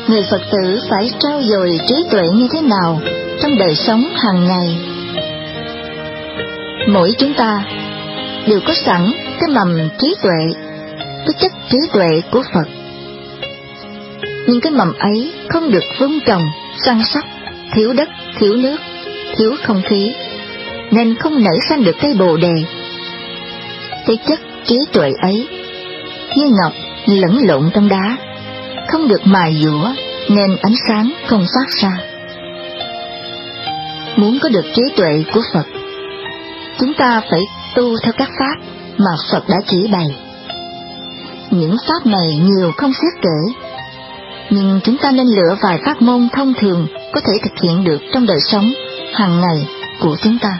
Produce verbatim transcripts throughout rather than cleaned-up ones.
người Phật tử phải trau dồi trí tuệ như thế nào trong đời sống hàng ngày. Mỗi chúng ta đều có sẵn cái mầm trí tuệ, cái chất trí tuệ của Phật. Nhưng cái mầm ấy không được vun trồng, săn sóc, thiếu đất, thiếu nước, thiếu không khí, nên không nảy sinh được cây bồ đề. Cái chất trí tuệ ấy như ngọc lẫn lộn trong đá, không được mài dũa nên ánh sáng không phát ra. Muốn có được trí tuệ của Phật, chúng ta phải tu theo các pháp mà Phật đã chỉ bày. Những pháp này nhiều không xiết kể, nhưng chúng ta nên lựa vài pháp môn thông thường có thể thực hiện được trong đời sống hàng ngày của chúng ta.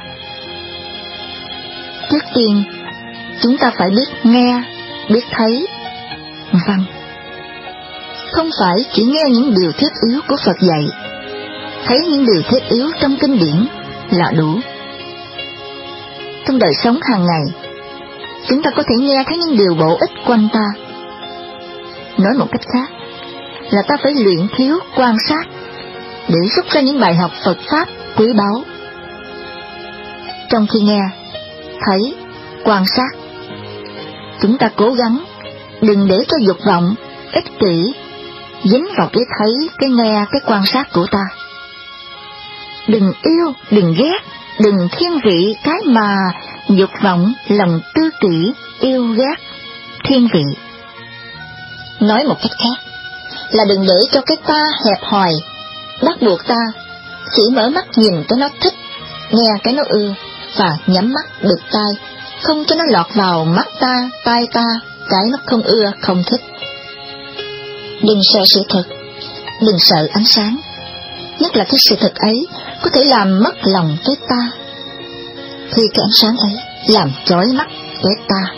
Trước tiên, chúng ta phải biết nghe, biết thấy. Vâng, không phải chỉ nghe những điều thiết yếu của Phật dạy, thấy những điều thiết yếu trong kinh điển là đủ. Trong đời sống hàng ngày, chúng ta có thể nghe thấy những điều bổ ích quanh ta. Nói một cách khác, là ta phải luyện thiếu quan sát để rút ra những bài học Phật Pháp quý báu. Trong khi nghe, thấy, quan sát, chúng ta cố gắng đừng để cho dục vọng, ích kỷ dính vào cái thấy, cái nghe, cái quan sát của ta. Đừng yêu, đừng ghét, đừng thiên vị cái mà dục vọng, lòng tư kỷ, yêu ghét, thiên vị. Nói một cách khác, là đừng để cho cái ta hẹp hòi bắt buộc ta chỉ mở mắt nhìn cái nó thích, nghe cái nó ưa, và nhắm mắt được tai, không cho nó lọt vào mắt ta, tai ta cái nó không ưa, không thích. Đừng sợ sự thật, đừng sợ ánh sáng, nhất là cái sự thật ấy có thể làm mất lòng cái ta, khi cái ánh sáng ấy làm chói mắt cái ta.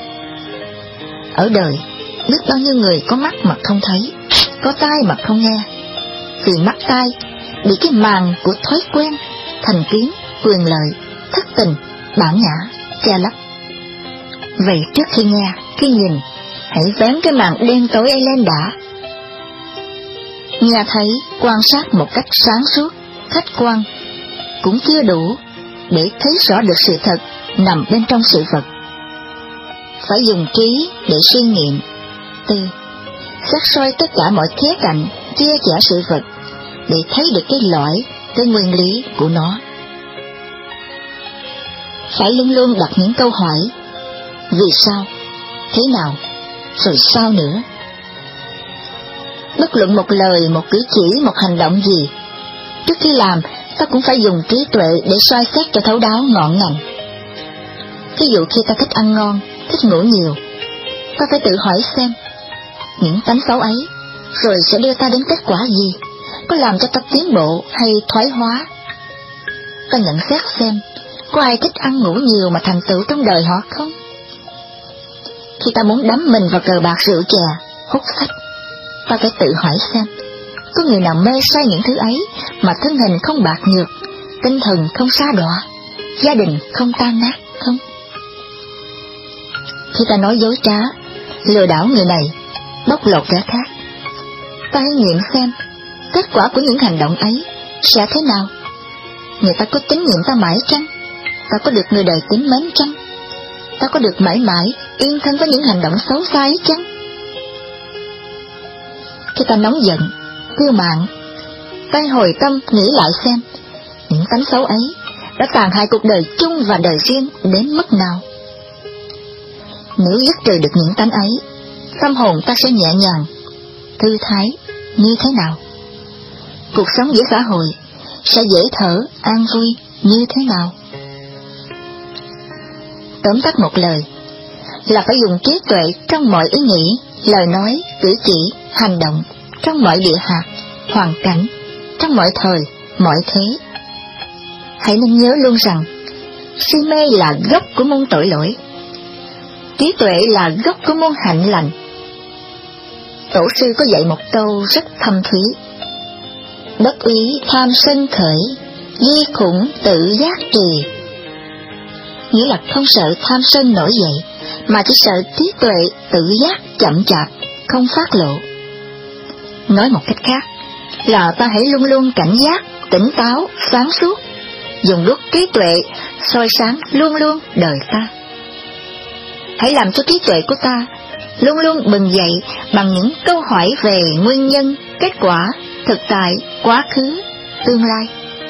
Ở đời, biết bao nhiêu người có mắt mà không thấy, có tai mà không nghe, vì mắt tai bị cái màn của thói quen, thành kiến, quyền lợi, thất tình, bản ngã che lấp. Vậy trước khi nghe, khi nhìn, hãy vén cái màn đen tối ấy lên đã. Nghe thấy, quan sát một cách sáng suốt, khách quan cũng chưa đủ để thấy rõ được sự thật nằm bên trong sự vật. Phải dùng trí để suy nghiệm, tư, xét soi tất cả mọi khía cạnh, chia sẻ sự vật để thấy được cái lõi, cái nguyên lý của nó. Phải luôn luôn đặt những câu hỏi: vì sao, thế nào, rồi sao nữa. Bất luận một lời, một cử chỉ, một hành động gì, trước khi làm, ta cũng phải dùng trí tuệ để soi xét cho thấu đáo ngọn ngành. Ví dụ khi ta thích ăn ngon, thích ngủ nhiều, ta phải tự hỏi xem, những tánh xấu ấy, rồi sẽ đưa ta đến kết quả gì, có làm cho ta tiến bộ hay thoái hóa. Ta nhận xét xem, có ai thích ăn ngủ nhiều mà thành tựu trong đời họ không? Khi ta muốn đắm mình vào cờ bạc rượu chè, hút sách, ta phải tự hỏi xem, có người nào mê say những thứ ấy mà thân hình không bạc nhược, tinh thần không sa đọa, gia đình không tan nát không? Khi ta nói dối trá, lừa đảo người này, bóc lột kẻ khác, ta hãy nghiệm xem, kết quả của những hành động ấy sẽ thế nào? Người ta có tín nhiệm ta mãi chăng? Ta có được người đời tín mến chăng? Ta có được mãi mãi yên thân với những hành động xấu xa ấy chăng? Khi ta nóng giận, kiêu mạn, ta hồi tâm nghĩ lại xem, những tánh xấu ấy đã tàn hại cuộc đời chung và đời riêng đến mức nào. Nếu dứt trừ được những tánh ấy, tâm hồn ta sẽ nhẹ nhàng, thư thái như thế nào? Cuộc sống giữa xã hội sẽ dễ thở, an vui như thế nào? Tóm tắt một lời, là phải dùng trí tuệ trong mọi ý nghĩ, lời nói, cử chỉ, hành động, trong mọi địa hạt, hoàn cảnh, trong mọi thời, mọi thế. Hãy nên nhớ luôn rằng, si mê là gốc của muôn tội lỗi, trí tuệ là gốc của muôn hạnh lành. Tổ sư có dạy một câu rất thâm thúy: bất úy tham sân khởi, di khủng tự giác trì. Nghĩa là không sợ tham sân nổi dậy, mà chỉ sợ trí tuệ tự giác chậm chạp, không phát lộ. Nói một cách khác, là ta hãy luôn luôn cảnh giác, tỉnh táo, sáng suốt, dùng đuốc trí tuệ soi sáng luôn luôn đời ta. Hãy làm cho trí tuệ của ta luôn luôn bừng dậy bằng những câu hỏi về nguyên nhân, kết quả, thực tại, quá khứ, tương lai.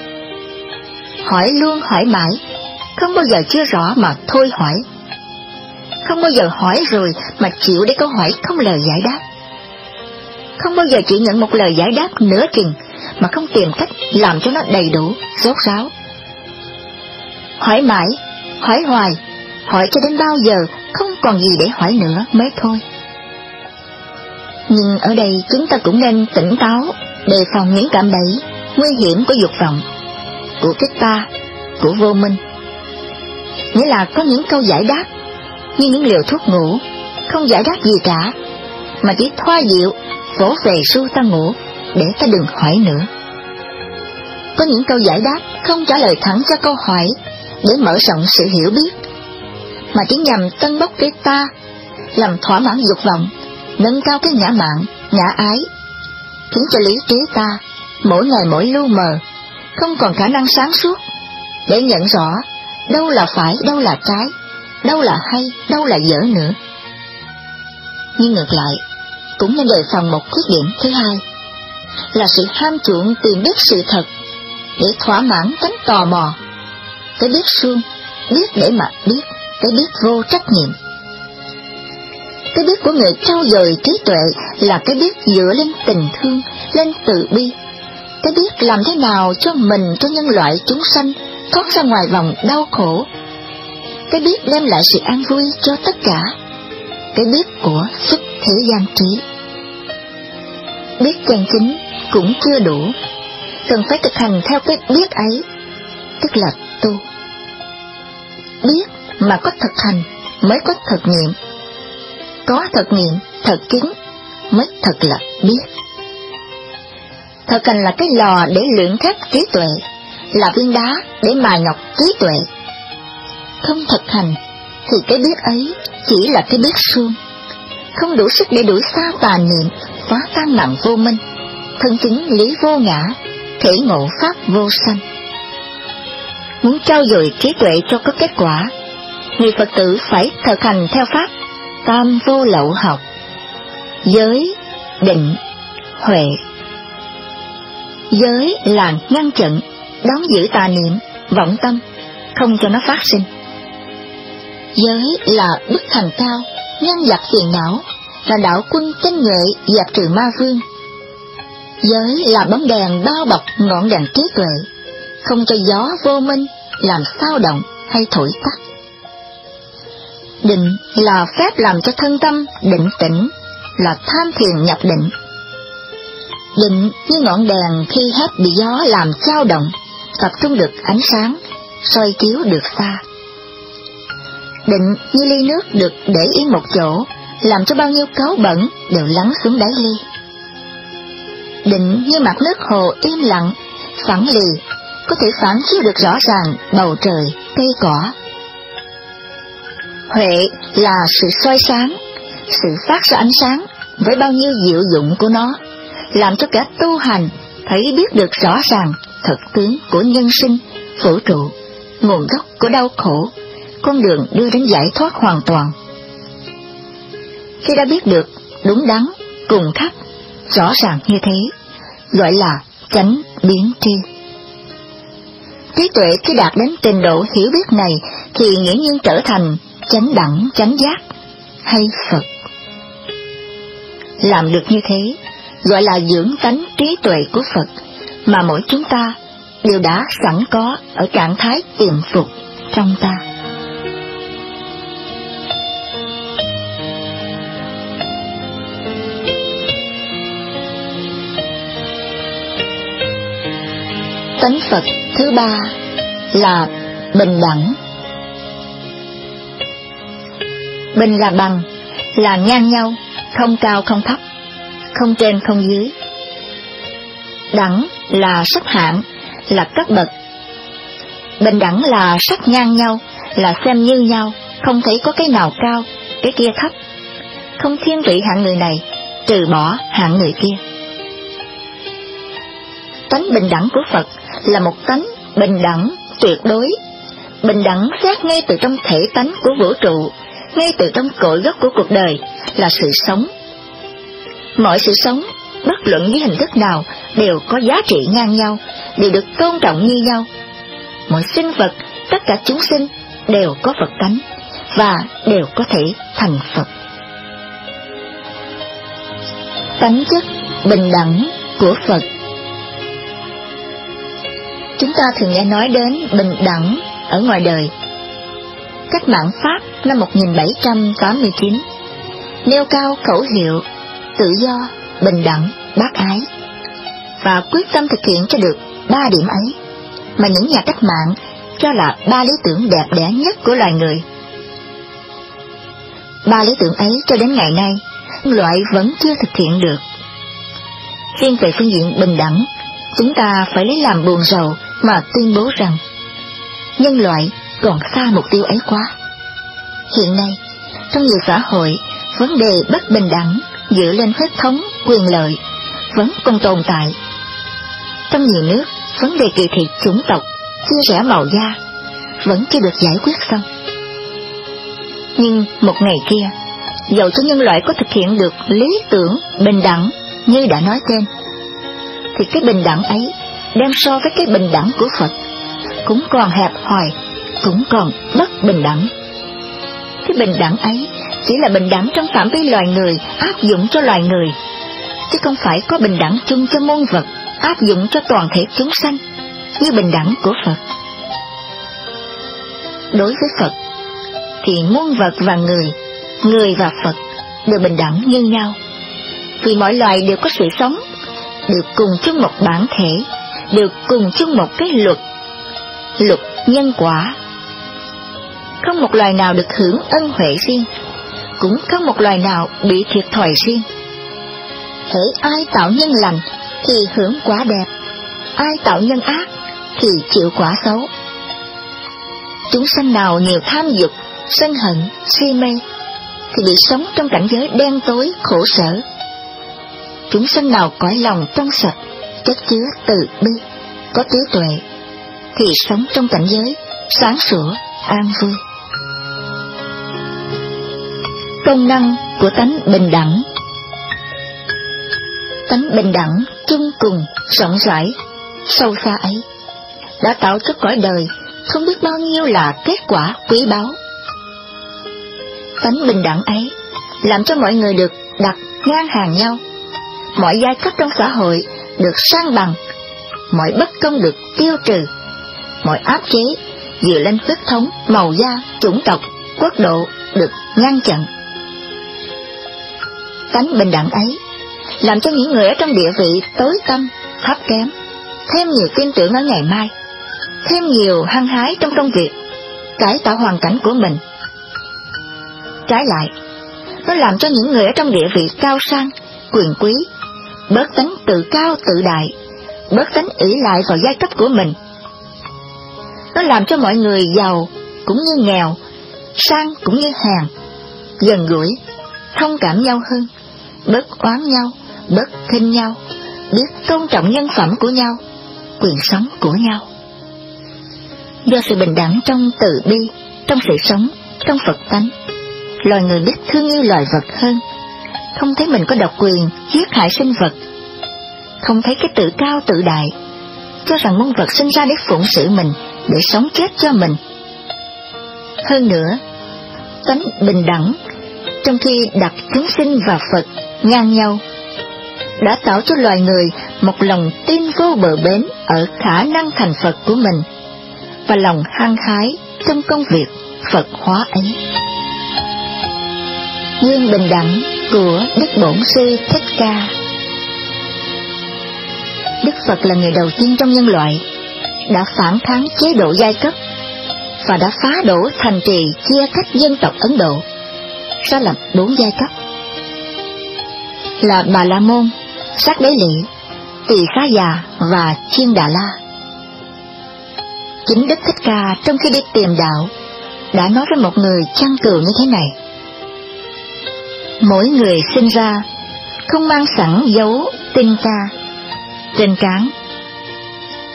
Hỏi luôn hỏi mãi, không bao giờ chưa rõ mà thôi hỏi. Không bao giờ hỏi rồi mà chịu để câu hỏi không lời giải đáp. Không bao giờ chỉ nhận một lời giải đáp nửa chừng mà không tìm cách làm cho nó đầy đủ, rốt ráo. Hỏi mãi, hỏi hoài, hỏi cho đến bao giờ không còn gì để hỏi nữa mới thôi. Nhưng ở đây chúng ta cũng nên tỉnh táo, đề phòng những cạm bẫy, nguy hiểm của dục vọng, của cái ta, của vô minh. Nghĩa là có những câu giải đáp như những liều thuốc ngủ, không giải đáp gì cả, mà chỉ thoa dịu, vỗ về ru ta ngủ, để ta đừng hỏi nữa. Có những câu giải đáp không trả lời thẳng cho câu hỏi, để mở rộng sự hiểu biết, mà chỉ nhằm tân bốc cái ta, làm thỏa mãn dục vọng, nâng cao cái ngã mạn, ngã ái, khiến cho lý trí ta mỗi ngày mỗi lu mờ, không còn khả năng sáng suốt để nhận rõ đâu là phải, đâu là trái, đâu là hay, đâu là dở nữa. Nhưng ngược lại, cũng nên đề phòng một khuyết điểm thứ hai, là sự ham chuộng tìm biết sự thật để thỏa mãn tánh tò mò, cái biết suông, biết để mà biết, cái biết vô trách nhiệm. Cái biết của người trau dồi trí tuệ là cái biết dựa lên tình thương, lên từ bi, cái biết làm thế nào cho mình, cho nhân loại chúng sanh thoát ra ngoài vòng đau khổ, cái biết đem lại sự an vui cho tất cả, cái biết của xuất thế gian trí. Biết chân chính cũng chưa đủ, cần phải thực hành theo cái biết ấy, tức là tu. Biết mà có thực hành mới có thực nghiệm, có thực nghiệm, thật chứng mới thật là biết. Thực hành là cái lò để luyện khắc trí tuệ, là viên đá để mài ngọc trí tuệ. Không thực hành thì cái biết ấy chỉ là cái biết suông, không đủ sức để đuổi xa tà niệm, phá tan nặng vô minh, thân chứng lý vô ngã, thể ngộ pháp vô sanh. Muốn trau dồi trí tuệ cho có kết quả, người Phật tử phải thực hành theo pháp tam vô lậu học: giới, định, huệ. Giới là ngăn chặn, đón giữ tà niệm, vọng tâm, không cho nó phát sinh. Giới là bức thành cao, ngăn dập phiền não, là đạo quân tinh nhuệ dẹp trừ ma vương. Giới là bóng đèn bao bọc ngọn đèn trí tuệ, không cho gió vô minh làm xao động hay thổi tắt. Định là phép làm cho thân tâm định tĩnh, là tham thiền nhập định. Định như ngọn đèn khi hết bị gió làm dao động, tập trung được ánh sáng, soi chiếu được xa. Định như ly nước được để yên một chỗ, làm cho bao nhiêu cáu bẩn đều lắng xuống đáy ly. Định như mặt nước hồ im lặng, phẳng lì, có thể phản chiếu được rõ ràng bầu trời, cây cỏ. Huệ là sự soi sáng, sự phát ra ánh sáng với bao nhiêu diệu dụng của nó, làm cho kẻ tu hành thấy biết được rõ ràng thực tướng của nhân sinh, vũ trụ, nguồn gốc của đau khổ, con đường đưa đến giải thoát hoàn toàn. Khi đã biết được đúng đắn, cùng khắp, rõ ràng như thế, gọi là chánh biến tri. Trí tuệ khi đạt đến trình độ hiểu biết này thì nghiễm nhiên trở thành chánh đẳng chánh giác hay Phật. Làm được như thế gọi là dưỡng tánh trí tuệ của Phật mà mỗi chúng ta đều đã sẵn có ở trạng thái tiềm phục trong ta. Tánh Phật thứ ba là bình đẳng. Bình là bằng, là ngang nhau, không cao không thấp, không trên không dưới. Đẳng là xếp hạng, là cấp bậc. Bình đẳng là sắp ngang nhau, là xem như nhau, không thấy có cái nào cao, cái kia thấp, không thiên vị hạng người này, trừ bỏ hạng người kia. tánh bình đẳng của Phật là một tánh bình đẳng tuyệt đối, bình đẳng xét ngay từ trong thể tánh của vũ trụ, ngay từ trong cội gốc của cuộc đời là sự sống. Mọi sự sống, bất luận với hình thức nào, đều có giá trị ngang nhau, đều được tôn trọng như nhau. Mọi sinh vật, tất cả chúng sinh đều có Phật tánh và đều có thể thành Phật. Tánh chất bình đẳng của Phật. Chúng ta thường nghe nói đến bình đẳng ở ngoài đời. Cách mạng Pháp năm một nghìn bảy trăm tám mươi chín nêu cao khẩu hiệu tự do, bình đẳng, bác ái, và quyết tâm thực hiện cho được ba điểm ấy mà những nhà cách mạng cho là ba lý tưởng đẹp đẽ nhất của loài người. Ba lý tưởng ấy cho đến ngày nay, loại vẫn chưa thực hiện được. Riêng về phương diện bình đẳng, chúng ta phải lấy làm buồn rầu mà tuyên bố rằng nhân loại còn xa mục tiêu ấy quá. Hiện nay, trong nhiều xã hội, vấn đề bất bình đẳng dựa lên huyết thống, quyền lợi vẫn còn tồn tại. Trong nhiều nước, vấn đề kỳ thị chủng tộc, chia rẽ màu da vẫn chưa được giải quyết xong. Nhưng một ngày kia, dầu cho nhân loại có thực hiện được lý tưởng bình đẳng như đã nói trên, thì cái bình đẳng ấy đem so với cái bình đẳng của Phật cũng còn hẹp hòi, cũng còn bất bình đẳng. Cái bình đẳng ấy chỉ là bình đẳng trong phạm vi loài người áp dụng cho loài người, chứ không phải có bình đẳng chung cho muôn vật áp dụng cho toàn thể chúng sanh như bình đẳng của Phật. Đối với Phật thì muôn vật và người, người và Phật đều bình đẳng như nhau, vì mọi loài đều có sự sống, đều cùng chung một bản thể, đều cùng chung một cái luật, luật nhân quả. Không một loài nào được hưởng ân huệ riêng, cũng không một loài nào bị thiệt thòi riêng. Hễ ai tạo nhân lành thì hưởng quả đẹp, ai tạo nhân ác thì chịu quả xấu. Chúng sanh nào nhiều tham dục, sân hận, si mê thì bị sống trong cảnh giới đen tối khổ sở. Chúng sanh nào cõi lòng trong sạch, chất chứa từ bi, có trí tuệ thì sống trong cảnh giới sáng sủa, an vui. Công năng của tánh bình đẳng. Tánh bình đẳng chung cùng, rộng rãi, sâu xa ấy đã tạo cho cõi đời không biết bao nhiêu là kết quả quý báu. Tánh bình đẳng ấy làm cho mọi người được đặt ngang hàng nhau, mọi giai cấp trong xã hội được san bằng, mọi bất công được tiêu trừ, mọi áp chế dựa lên huyết thống, màu da, chủng tộc, quốc độ được ngăn chặn. Tánh bình đẳng ấy làm cho những người ở trong địa vị tối tăm, thấp kém thêm nhiều tin tưởng ở ngày mai, thêm nhiều hăng hái trong công việc, cải tạo hoàn cảnh của mình. Trái lại, nó làm cho những người ở trong địa vị cao sang, quyền quý bớt tánh tự cao tự đại, bớt tánh ỷ lại vào giai cấp của mình. Nó làm cho mọi người giàu cũng như nghèo, sang cũng như hèn, gần gũi, thông cảm nhau hơn, bớt oán nhau, bớt khinh nhau, biết tôn trọng nhân phẩm của nhau, quyền sống của nhau. Do sự bình đẳng trong từ bi, trong sự sống, trong Phật tánh, loài người biết thương yêu loài vật hơn, không thấy mình có độc quyền giết hại sinh vật, không thấy cái tự cao tự đại, cho rằng muôn vật sinh ra để phụng sự mình, để sống chết cho mình. Hơn nữa, tánh bình đẳng trong khi đặt chúng sinh và Phật ngang nhau đã tạo cho loài người một lòng tin vô bờ bến ở khả năng thành Phật của mình và lòng hăng hái trong công việc Phật hóa ấy. Gương bình đẳng của Đức Bổn Sư Thích Ca. Đức Phật là người đầu tiên trong nhân loại đã phản kháng chế độ giai cấp và đã phá đổ thành trì chia cách dân tộc Ấn Độ ra làm bốn giai cấp là Bà La Môn, Sát Đế Lị, Tỳ Khá Già và Chiên Đà La. Chính Đức Thích Ca trong khi đi tìm đạo đã nói với một người chăn cừu như thế này: mỗi người sinh ra không mang sẵn dấu tinh ca trên trán,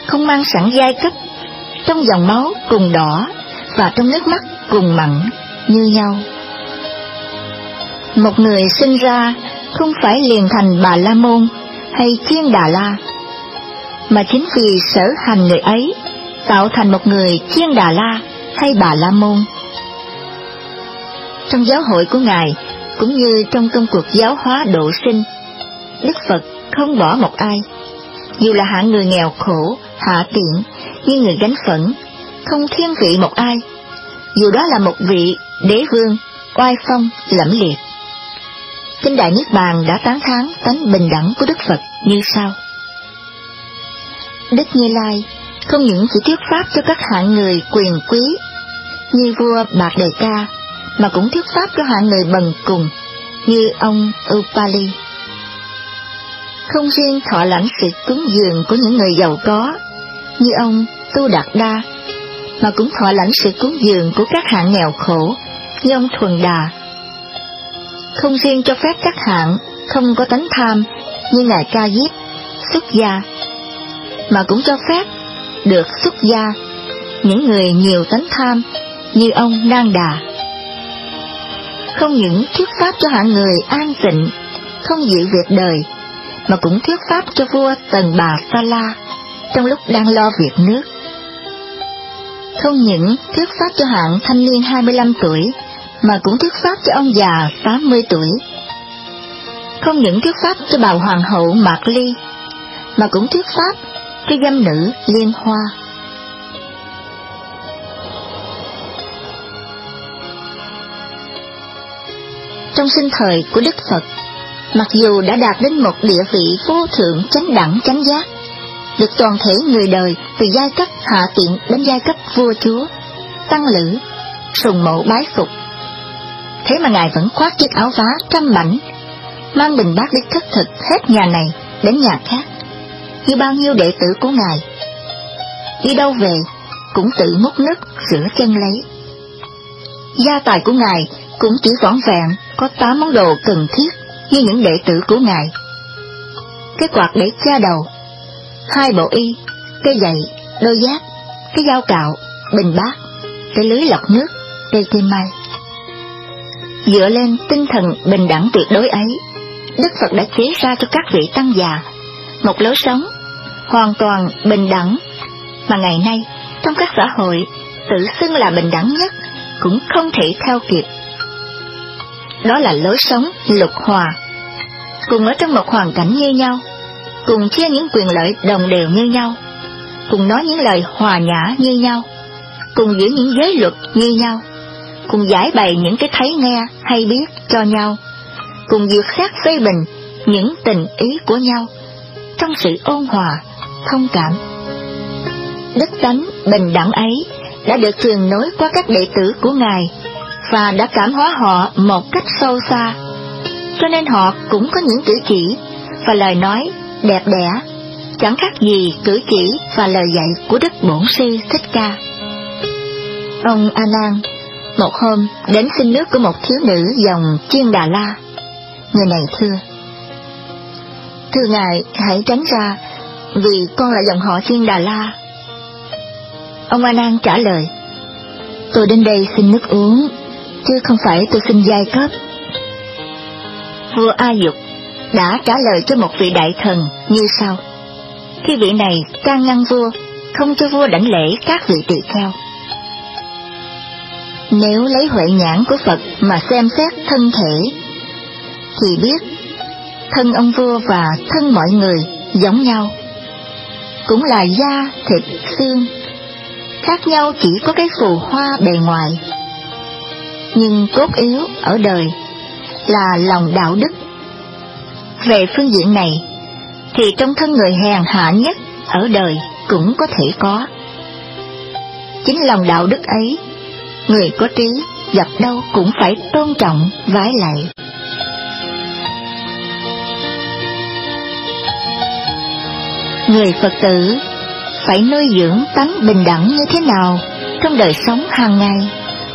không mang sẵn giai cấp, trong dòng máu cùng đỏ và trong nước mắt cùng mặn như nhau. Một người sinh ra không phải liền thành Bà La Môn hay Chiên Đà La, mà chính vì sở hành người ấy tạo thành một người Chiên Đà La hay Bà La Môn. Trong giáo hội của Ngài, cũng như trong công cuộc giáo hóa độ sinh, Đức Phật không bỏ một ai, dù là hạng người nghèo khổ, hạ tiện, như người gánh phẫn, không thiên vị một ai, dù đó là một vị đế vương, oai phong, lẫm liệt. Kinh Đại Niết Bàn đã tán thán tánh bình đẳng của Đức Phật như sau. Đức Như Lai không những chỉ thuyết pháp cho các hạng người quyền quý, như vua Bạc Đề Ca, mà cũng thuyết pháp cho hạng người bần cùng, như ông Upali. Không riêng thọ lãnh sự cúng dường của những người giàu có, như ông Tu Đạt Đa, mà cũng thọ lãnh sự cúng dường của các hạng nghèo khổ, như ông Thuần Đà. Không riêng cho phép các hạng không có tánh tham, như Ngài Ca Diếp, xuất gia, mà cũng cho phép được xuất gia những người nhiều tánh tham, như ông Nang Đà. Không những thuyết pháp cho hạng người an tịnh, không giữ việc đời, mà cũng thuyết pháp cho vua Tần Bà Sa La trong lúc đang lo việc nước. Không những thuyết pháp cho hạng thanh niên hai mươi lăm tuổi, mà cũng thuyết pháp cho ông già tám mươi tuổi. Không những thuyết pháp cho bà hoàng hậu Mạc Ly, mà cũng thuyết pháp cho dâm nữ Liên Hoa. Trong sinh thời của Đức Phật, mặc dù đã đạt đến một địa vị vô thượng chánh đẳng chánh giác, được toàn thể người đời từ giai cấp hạ tiện đến giai cấp vua chúa, tăng lữ, sùng mộ bái phục, thế mà Ngài vẫn khoác chiếc áo vá trăm mảnh, mang bình bát đi khất thực hết nhà này đến nhà khác, như bao nhiêu đệ tử của Ngài. Đi đâu về cũng tự múc nước rửa chân lấy. Gia tài của Ngài cũng chỉ vỏn vẹn có tám món đồ cần thiết như những đệ tử của Ngài: cái quạt để cha đầu, hai bộ y, cây giày, đôi giáp, cái dao cạo, bình bát, cái lưới lọc nước, cây cây mai. Dựa lên tinh thần bình đẳng tuyệt đối ấy, Đức Phật đã chế ra cho các vị tăng già một lối sống hoàn toàn bình đẳng mà ngày nay trong các xã hội tự xưng là bình đẳng nhất cũng không thể theo kịp. Đó là lối sống lục hòa, cùng ở trong một hoàn cảnh như nhau, cùng chia những quyền lợi đồng đều như nhau, cùng nói những lời hòa nhã như nhau, cùng giữ những giới luật như nhau, cùng giải bày những cái thấy nghe hay biết cho nhau, cùng dược xét phê bình những tình ý của nhau, trong sự ôn hòa, thông cảm. Đức tánh bình đẳng ấy đã được truyền nối qua các đệ tử của Ngài và đã cảm hóa họ một cách sâu xa, cho nên họ cũng có những cử chỉ và lời nói đẹp đẽ, chẳng khác gì cử chỉ và lời dạy của Đức Bổn Sư Thích Ca. Ông A Nan một hôm đến xin nước của một thiếu nữ dòng Chiên Đà La. Người này thưa: Thưa Ngài, hãy tránh ra, vì con là dòng họ Chiên Đà La. Ông A Nan trả lời: Tôi đến đây xin nước uống, chứ không phải tôi xin giai cấp. Vua A Dục đã trả lời cho một vị đại thần như sau, khi vị này can ngăn vua không cho vua đảnh lễ các vị tỳ kheo: Nếu lấy huệ nhãn của Phật mà xem xét thân thể, thì biết thân ông vua và thân mọi người giống nhau, cũng là da, thịt, xương, khác nhau chỉ có cái phù hoa bề ngoài, nhưng cốt yếu ở đời là lòng đạo đức. Về phương diện này, thì trong thân người hèn hạ nhất ở đời cũng có thể có. Chính lòng đạo đức ấy, người có trí gặp đâu cũng phải tôn trọng vái lạy. Người Phật tử phải nuôi dưỡng tánh bình đẳng như thế nào trong đời sống hàng ngày?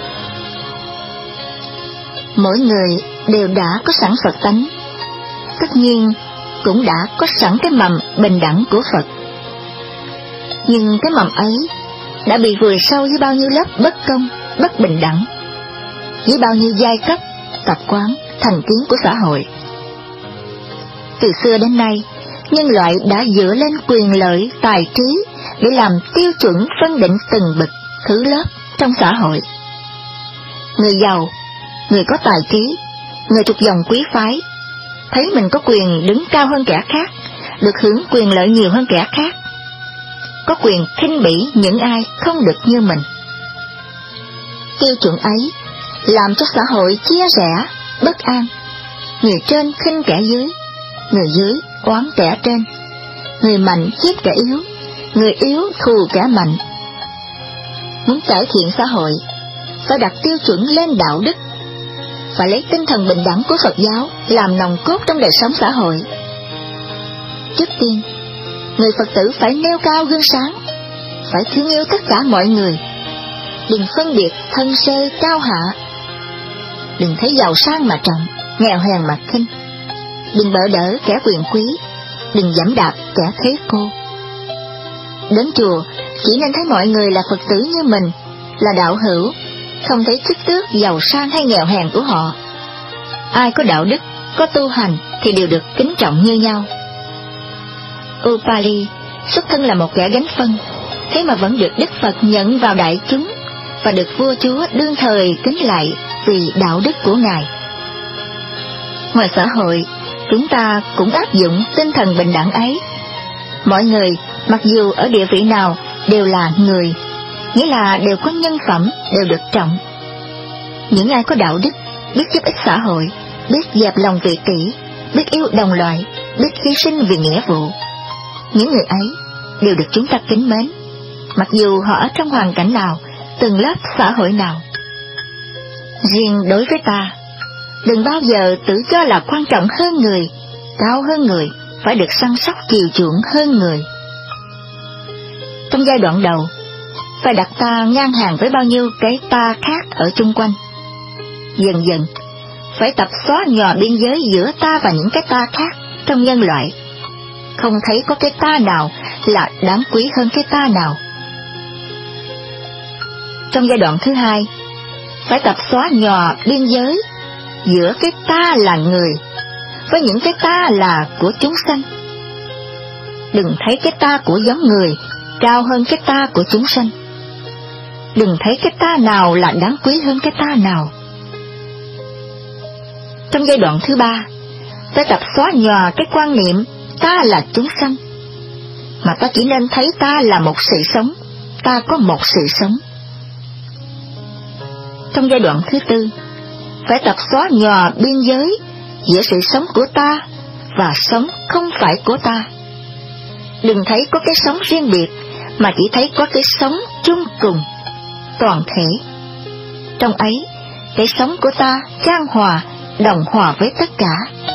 Mỗi người đều đã có sẵn Phật tánh, tất nhiên cũng đã có sẵn cái mầm bình đẳng của Phật. Nhưng cái mầm ấy đã bị vùi sâu dưới bao nhiêu lớp bất công, bất bình đẳng, dưới bao nhiêu giai cấp, tập quán, thành kiến của xã hội. Từ xưa đến nay, nhân loại đã dựa lên quyền lợi, tài trí để làm tiêu chuẩn phân định từng bậc, thứ lớp trong xã hội. Người giàu, người có tài trí, người thuộc dòng quý phái, thấy mình có quyền đứng cao hơn kẻ khác, được hưởng quyền lợi nhiều hơn kẻ khác, có quyền khinh bỉ những ai không được như mình. Tiêu chuẩn ấy làm cho xã hội chia rẽ, bất an, người trên khinh kẻ dưới, người dưới oán kẻ trên, người mạnh hiếp kẻ yếu, người yếu thù kẻ mạnh. Muốn cải thiện xã hội, phải đặt tiêu chuẩn lên đạo đức, phải lấy tinh thần bình đẳng của Phật giáo làm nòng cốt trong đời sống xã hội. Trước tiên, người Phật tử phải nêu cao gương sáng, phải thương yêu tất cả mọi người, đừng phân biệt thân sơ cao hạ, đừng thấy giàu sang mà trọng, nghèo hèn mà khinh, đừng bợ đỡ kẻ quyền quý, đừng giẫm đạp kẻ thế cô. Đến chùa chỉ nên thấy mọi người là Phật tử như mình, là đạo hữu, không thấy chức tước giàu sang hay nghèo hèn của họ. Ai có đạo đức, có tu hành thì đều được kính trọng như nhau. Upali xuất thân là một kẻ gánh phân, thế mà vẫn được Đức Phật nhận vào đại chúng và được vua chúa đương thời kính lạy vì đạo đức của Ngài. Ngoài xã hội, chúng ta cũng áp dụng tinh thần bình đẳng ấy. Mọi người, mặc dù ở địa vị nào, đều là người, nghĩa là đều có nhân phẩm, đều được trọng. Những ai có đạo đức, biết giúp ích xã hội, biết dẹp lòng vị kỷ, biết yêu đồng loại, biết hy sinh vì nghĩa vụ, những người ấy đều được chúng ta kính mến, mặc dù họ ở trong hoàn cảnh nào, từng lớp xã hội nào. Riêng đối với ta, đừng bao giờ tự cho là quan trọng hơn người, cao hơn người, phải được săn sóc chiều chuộng hơn người. Trong giai đoạn đầu, phải đặt ta ngang hàng với bao nhiêu cái ta khác ở chung quanh. Dần dần, phải tập xóa nhòa biên giới giữa ta và những cái ta khác trong nhân loại, không thấy có cái ta nào là đáng quý hơn cái ta nào. Trong giai đoạn thứ hai, phải tập xóa nhòa biên giới giữa cái ta là người với những cái ta là của chúng sanh. Đừng thấy cái ta của giống người cao hơn cái ta của chúng sanh. Đừng thấy cái ta nào là đáng quý hơn cái ta nào. Trong giai đoạn thứ ba, phải tập xóa nhòa cái quan niệm ta là chúng sanh, mà ta chỉ nên thấy ta là một sự sống, ta có một sự sống. Trong giai đoạn thứ tư, phải tập xóa nhòa biên giới giữa sự sống của ta và sống không phải của ta. Đừng thấy có cái sống riêng biệt, mà chỉ thấy có cái sống chung cùng, toàn thể. Trong ấy, cái sống của ta trang hòa, đồng hòa với tất cả.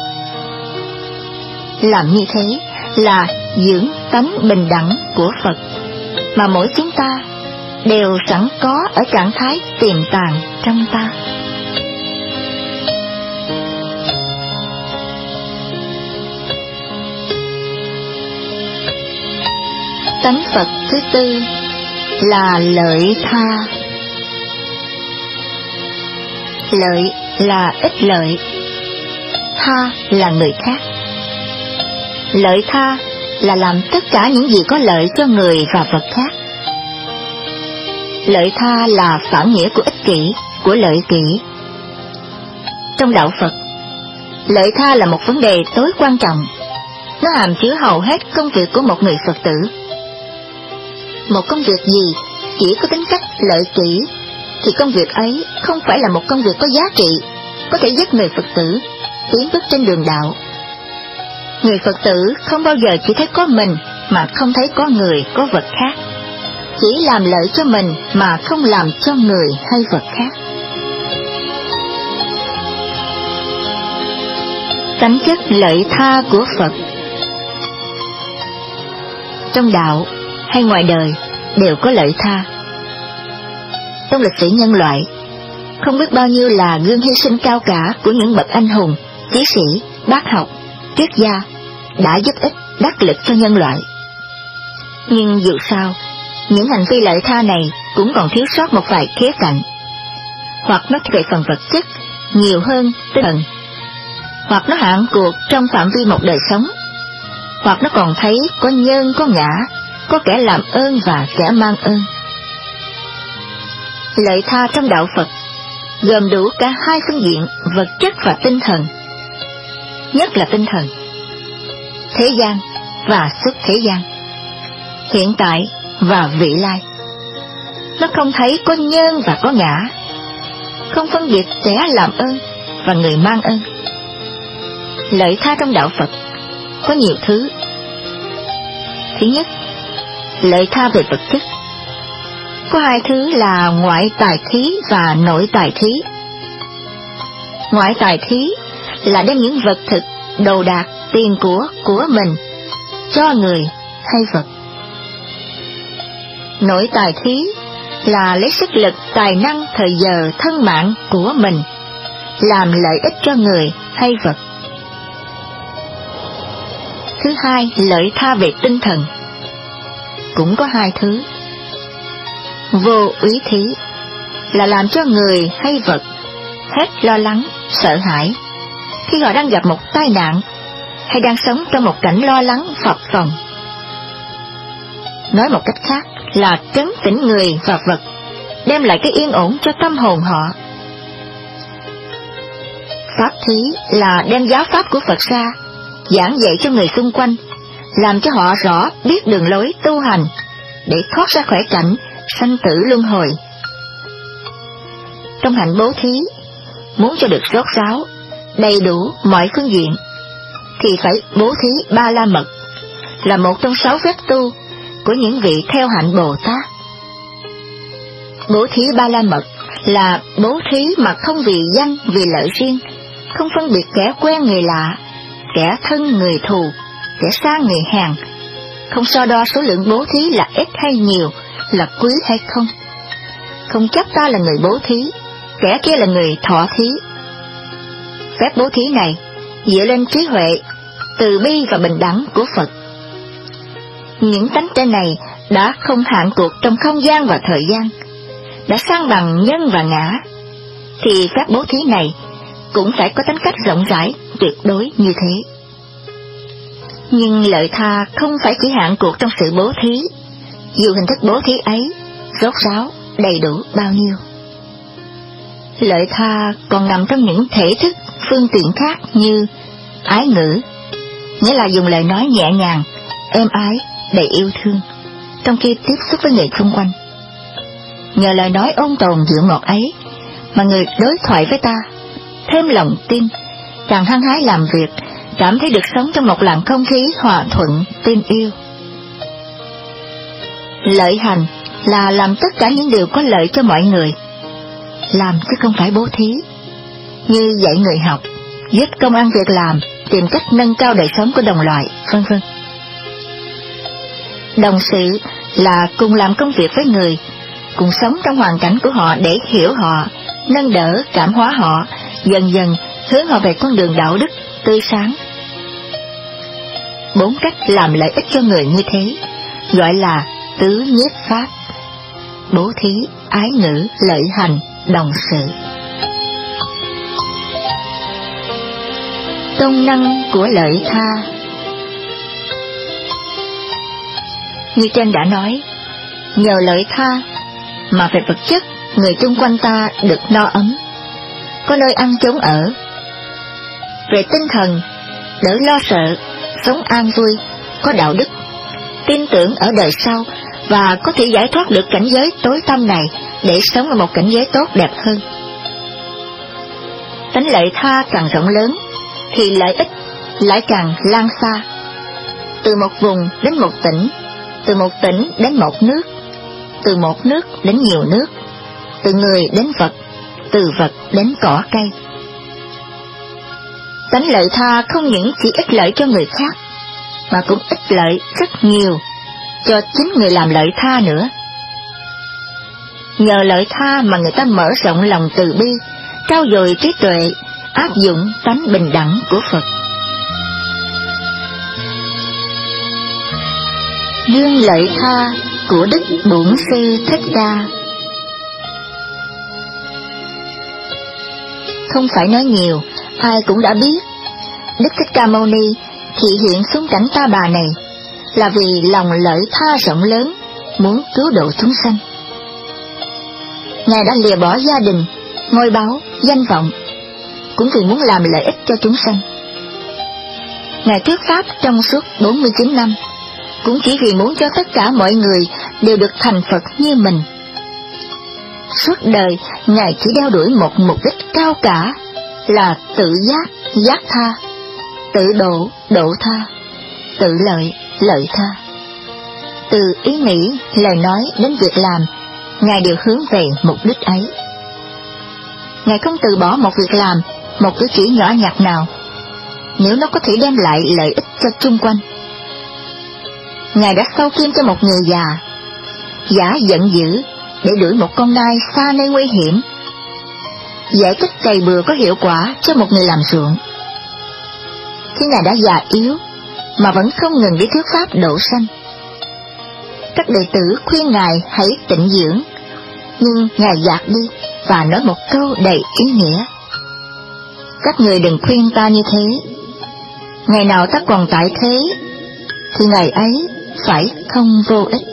Làm như thế là dưỡng tánh bình đẳng của Phật, mà mỗi chúng ta đều sẵn có ở trạng thái tiềm tàng trong ta. Tánh Phật thứ tư là lợi tha. Lợi là ích lợi, tha là người khác. Lợi tha là làm tất cả những gì có lợi cho người và vật khác. Lợi tha là phản nghĩa của ích kỷ, của lợi kỷ. Trong đạo Phật, lợi tha là một vấn đề tối quan trọng. Nó hàm chứa hầu hết công việc của một người Phật tử. Một công việc gì chỉ có tính cách lợi kỷ, thì công việc ấy không phải là một công việc có giá trị, có thể giúp người Phật tử tiến bước trên đường đạo. Người Phật tử không bao giờ chỉ thấy có mình mà không thấy có người, có vật khác, chỉ làm lợi cho mình mà không làm cho người hay vật khác. Tánh chất lợi tha của Phật. Trong đạo hay ngoài đời đều có lợi tha. Trong lịch sử nhân loại, không biết bao nhiêu là gương hy sinh cao cả của những bậc anh hùng, chí sĩ, bác học, triết gia đã giúp ích đắc lực cho nhân loại. Nhưng dù sao, những hành vi lợi tha này cũng còn thiếu sót một vài khía cạnh. Hoặc nó về phần vật chất nhiều hơn tinh thần, hoặc nó hạn cuộc trong phạm vi một đời sống, hoặc nó còn thấy có nhân có ngã, có kẻ làm ơn và kẻ mang ơn. Lợi tha trong đạo Phật gồm đủ cả hai phương diện vật chất và tinh thần, nhất là tinh thần, thế gian và xuất thế gian, hiện tại và vị lai. Nó không thấy có nhân và có ngã, không phân biệt kẻ làm ơn và người mang ơn. Lợi tha trong đạo Phật có nhiều thứ. Thứ nhất, lợi tha về vật chất. Có hai thứ là ngoại tài thí và nội tài thí. Ngoại tài thí là đem những vật thực, đồ đạc, tiền của của mình cho người hay vật. Nội tài thí là lấy sức lực, tài năng, thời giờ, thân mạng của mình làm lợi ích cho người hay vật. Thứ hai, lợi tha về tinh thần. Cũng có hai thứ. Vô úy thí là làm cho người hay vật hết lo lắng, sợ hãi khi họ đang gặp một tai nạn hay đang sống trong một cảnh lo lắng phập phồng. Nói một cách khác là trấn tĩnh người và vật, đem lại cái yên ổn cho tâm hồn họ. Pháp thí là đem giáo pháp của Phật ra, giảng dạy cho người xung quanh, làm cho họ rõ biết đường lối tu hành để thoát ra khỏi cảnh sanh tử luân hồi. Trong hạnh bố thí, muốn cho được rốt ráo, đầy đủ mọi phương diện, thì phải bố thí ba la mật, là một trong sáu phép tu của những vị theo hạnh Bồ Tát. Bố thí ba la mật là bố thí mà không vì danh, vì lợi riêng, không phân biệt kẻ quen người lạ, kẻ thân người thù, kẻ xa người hèn, không so đo số lượng bố thí là ít hay nhiều, là quý hay không. Không chấp ta là người bố thí, kẻ kia là người thọ thí. Phép bố thí này dựa lên trí huệ, từ bi và bình đẳng của Phật. Những tánh trên này đã không hạn cuộc trong không gian và thời gian, đã san bằng nhân và ngã, thì phép bố thí này cũng phải có tính cách rộng rãi, tuyệt đối như thế. Nhưng lợi tha không phải chỉ hạn cuộc trong sự bố thí, dù hình thức bố thí ấy rốt ráo, đầy đủ bao nhiêu. Lợi tha còn nằm trong những thể thức, phương tiện khác như ái ngữ, nghĩa là dùng lời nói nhẹ nhàng, êm ái, đầy yêu thương, trong khi tiếp xúc với người xung quanh. Nhờ lời nói ôn tồn dịu ngọt ấy mà người đối thoại với ta thêm lòng tin, càng hăng hái làm việc, cảm thấy được sống trong một làn không khí hòa thuận, tin yêu. Lợi hành là làm tất cả những điều có lợi cho mọi người, làm chứ không phải bố thí, như dạy người học, giúp công ăn việc làm, tìm cách nâng cao đời sống của đồng loại, vân vân. Đồng sự là cùng làm công việc với người, cùng sống trong hoàn cảnh của họ để hiểu họ, nâng đỡ, cảm hóa họ, dần dần hướng họ về con đường đạo đức tươi sáng. Bốn cách làm lợi ích cho người như thế gọi là tứ nhiếp pháp: bố thí, ái ngữ, lợi hành, đồng sự. Công năng của lợi tha. Như trên đã nói, nhờ lợi tha mà về vật chất người chung quanh ta được no ấm, có nơi ăn chốn ở. Về tinh thần, đỡ lo sợ, sống an vui, có đạo đức, tin tưởng ở đời sau và có thể giải thoát được cảnh giới tối tăm này để sống ở một cảnh giới tốt đẹp hơn. Tánh lợi tha càng rộng lớn thì lợi ích lại càng lan xa, từ một vùng đến một tỉnh, từ một tỉnh đến một nước, từ một nước đến nhiều nước, từ người đến vật, từ vật đến cỏ cây. Tánh lợi tha không những chỉ ích lợi cho người khác, mà cũng ích lợi rất nhiều cho chính người làm lợi tha nữa. Nhờ lợi tha mà người ta mở rộng lòng từ bi, trau dồi trí tuệ, áp dụng tánh bình đẳng của Phật. Gương lợi tha của Đức Bổn Sư Thích Ca. Không phải nói nhiều, ai cũng đã biết, Đức Thích Ca Mâu Ni thị hiện xuống cảnh Ta Bà này là vì lòng lợi tha rộng lớn, muốn cứu độ chúng sanh. Ngài đã lìa bỏ gia đình, ngôi báu, danh vọng, cũng vì muốn làm lợi ích cho chúng sanh. Ngài thuyết pháp trong suốt bốn mươi chín năm, cũng chỉ vì muốn cho tất cả mọi người đều được thành Phật như mình. Suốt đời, Ngài chỉ đeo đuổi một mục đích cao cả là tự giác, giác tha, tự độ, độ tha, tự lợi, lợi tha. Từ ý nghĩ, lời nói đến việc làm, Ngài đều hướng về mục đích ấy. Ngài không từ bỏ một việc làm, một cử chỉ nhỏ nhặt nào, nếu nó có thể đem lại lợi ích cho chung quanh. Ngài đã sâu kim cho một người già, giả giận dữ để đuổi một con nai xa nơi nguy hiểm, giải thích cày bừa có hiệu quả cho một người làm ruộng. Khi Ngài đã già yếu mà vẫn không ngừng đi thuyết pháp độ sanh, các đệ tử khuyên Ngài hãy tịnh dưỡng, nhưng Ngài gạt đi và nói một câu đầy ý nghĩa: các người đừng khuyên ta như thế, ngày nào ta còn tại thế thì ngày ấy phải không vô ích.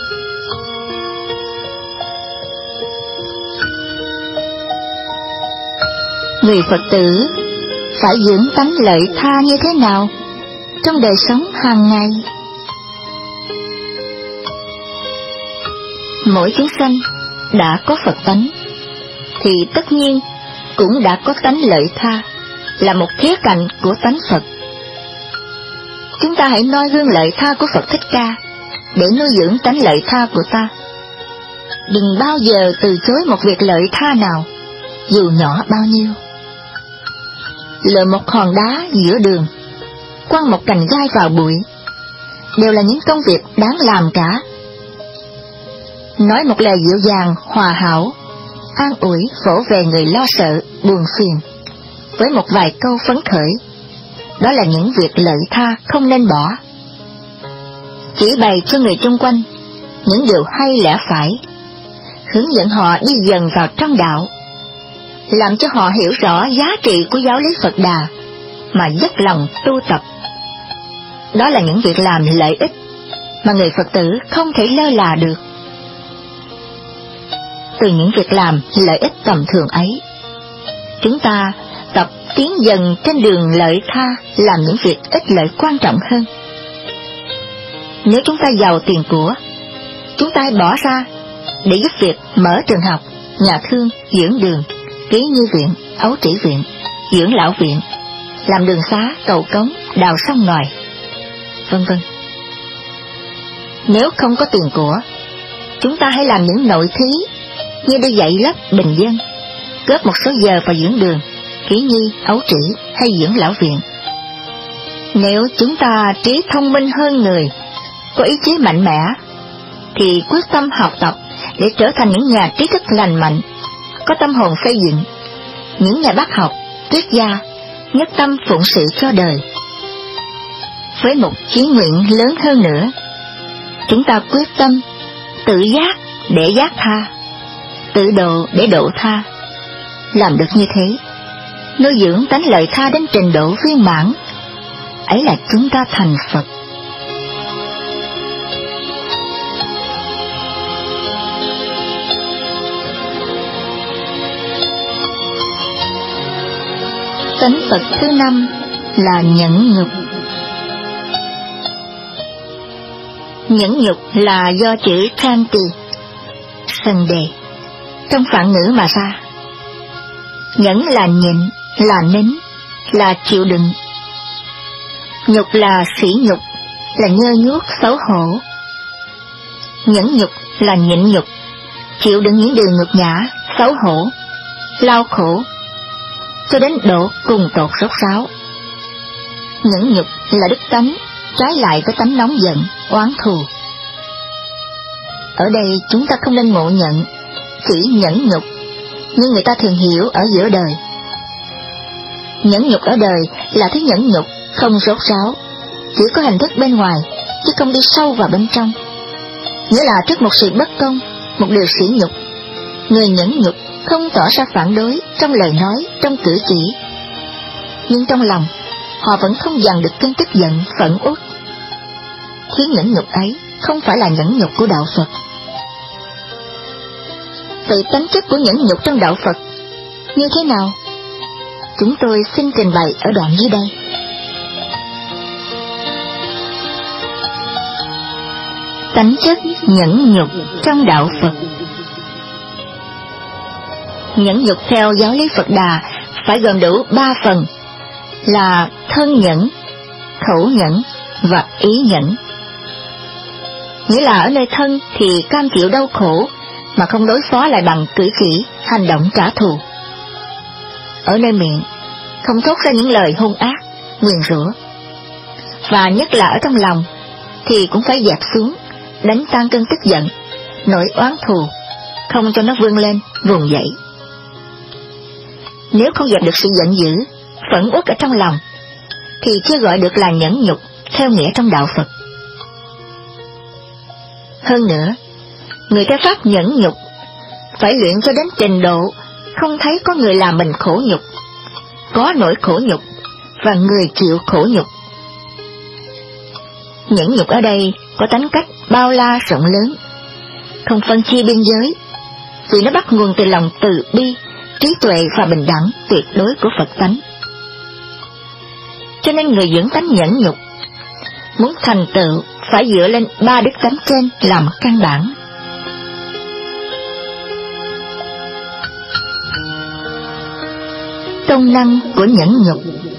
Người Phật tử phải dưỡng tánh lợi tha như thế nào trong đời sống hàng ngày? Mỗi chúng sanh đã có Phật tánh, thì tất nhiên cũng đã có tánh lợi tha, là một khía cạnh của tánh Phật. Chúng ta hãy noi gương lợi tha của Phật Thích Ca để nuôi dưỡng tánh lợi tha của ta. Đừng bao giờ từ chối một việc lợi tha nào, dù nhỏ bao nhiêu. Lựa một hòn đá giữa đường, quăng một cành gai vào bụi, đều là những công việc đáng làm cả. Nói một lời dịu dàng, hòa hảo, an ủi vỗ về người lo sợ, buồn phiền, với một vài câu phấn khởi, đó là những việc lợi tha không nên bỏ. Chỉ bày cho người chung quanh những điều hay lẽ phải, hướng dẫn họ đi dần vào trong đạo, làm cho họ hiểu rõ giá trị của giáo lý Phật Đà mà dốc lòng tu tập. Đó là những việc làm lợi ích mà người Phật tử không thể lơ là được. Từ những việc làm lợi ích tầm thường ấy, chúng ta tập tiến dần trên đường lợi tha, làm những việc ích lợi quan trọng hơn. Nếu chúng ta giàu tiền của, chúng ta hãy bỏ ra để giúp việc mở trường học, nhà thương, dưỡng đường, ký như viện, ấu trĩ viện, dưỡng lão viện, làm đường xá, cầu cống, đào sông ngòi, vân vân. Nếu không có tiền của, chúng ta hãy làm những nội thí như đi dạy lớp bình dân, góp một số giờ vào dưỡng đường, ký nhi, ấu trĩ hay dưỡng lão viện. Nếu chúng ta trí thông minh hơn người, có ý chí mạnh mẽ, thì quyết tâm học tập để trở thành những nhà trí thức lành mạnh, có tâm hồn xây dựng, những nhà bác học, triết gia, nhất tâm phụng sự cho đời. Với một chí nguyện lớn hơn nữa, chúng ta quyết tâm tự giác để giác tha, tự độ để độ tha. Làm được như thế, nuôi dưỡng tánh lợi tha đến trình độ viên mãn, ấy là chúng ta thành Phật. Tánh Phật thứ năm là nhẫn nhục. Nhẫn nhục là do chữ Khanti, sần đề, trong phạn ngữ mà ra. Nhẫn là nhịn, là nín, là chịu đựng. Nhục là sỉ nhục, là nhơ nhuốc xấu hổ. Nhẫn nhục là nhịn nhục, chịu đựng những điều nhục nhã, xấu hổ, lao khổ, cho đến độ cùng tột sốt sáo. Nhẫn nhục là đức tánh, trái lại với tánh nóng giận, oán thù. Ở đây chúng ta không nên ngộ nhận chỉ nhẫn nhục như người ta thường hiểu ở giữa đời. Nhẫn nhục ở đời là thứ nhẫn nhục không sốt sáo, chỉ có hình thức bên ngoài, chứ không đi sâu vào bên trong. Nghĩa là trước một sự bất công, một điều sỉ nhục, người nhẫn nhục không tỏ ra phản đối trong lời nói, trong cử chỉ, nhưng trong lòng họ vẫn không dằn được cơn tức giận phẫn uất. Thứ nhẫn nhục ấy không phải là nhẫn nhục của đạo Phật. Vậy tánh chất của nhẫn nhục trong đạo Phật như thế nào? Chúng tôi xin trình bày ở đoạn dưới đây. Tánh chất nhẫn nhục trong đạo Phật. Nhẫn nhục theo giáo lý Phật Đà phải gồm đủ ba phần là thân nhẫn, khẩu nhẫn và ý nhẫn. Nghĩa là ở nơi thân thì cam chịu đau khổ mà không đối phó lại bằng cử chỉ, hành động trả thù. Ở nơi miệng không thốt ra những lời hung ác, nguyền rủa. Và nhất là ở trong lòng thì cũng phải dẹp xuống, đánh tan cơn tức giận, nỗi oán thù, không cho nó vươn lên, vùng dậy. Nếu không dẹp được sự giận dữ, phẫn uất ở trong lòng, thì chưa gọi được là nhẫn nhục theo nghĩa trong đạo Phật. Hơn nữa, người theo pháp nhẫn nhục phải luyện cho đến trình độ không thấy có người làm mình khổ nhục, có nỗi khổ nhục và người chịu khổ nhục. Nhẫn nhục ở đây có tánh cách bao la rộng lớn, không phân chia biên giới, vì nó bắt nguồn từ lòng từ bi, trí tuệ và bình đẳng tuyệt đối của Phật tánh. Cho nên người dưỡng tánh nhẫn nhục muốn thành tựu phải dựa lên ba đức tánh trên làm căn bản. Công năng của nhẫn nhục.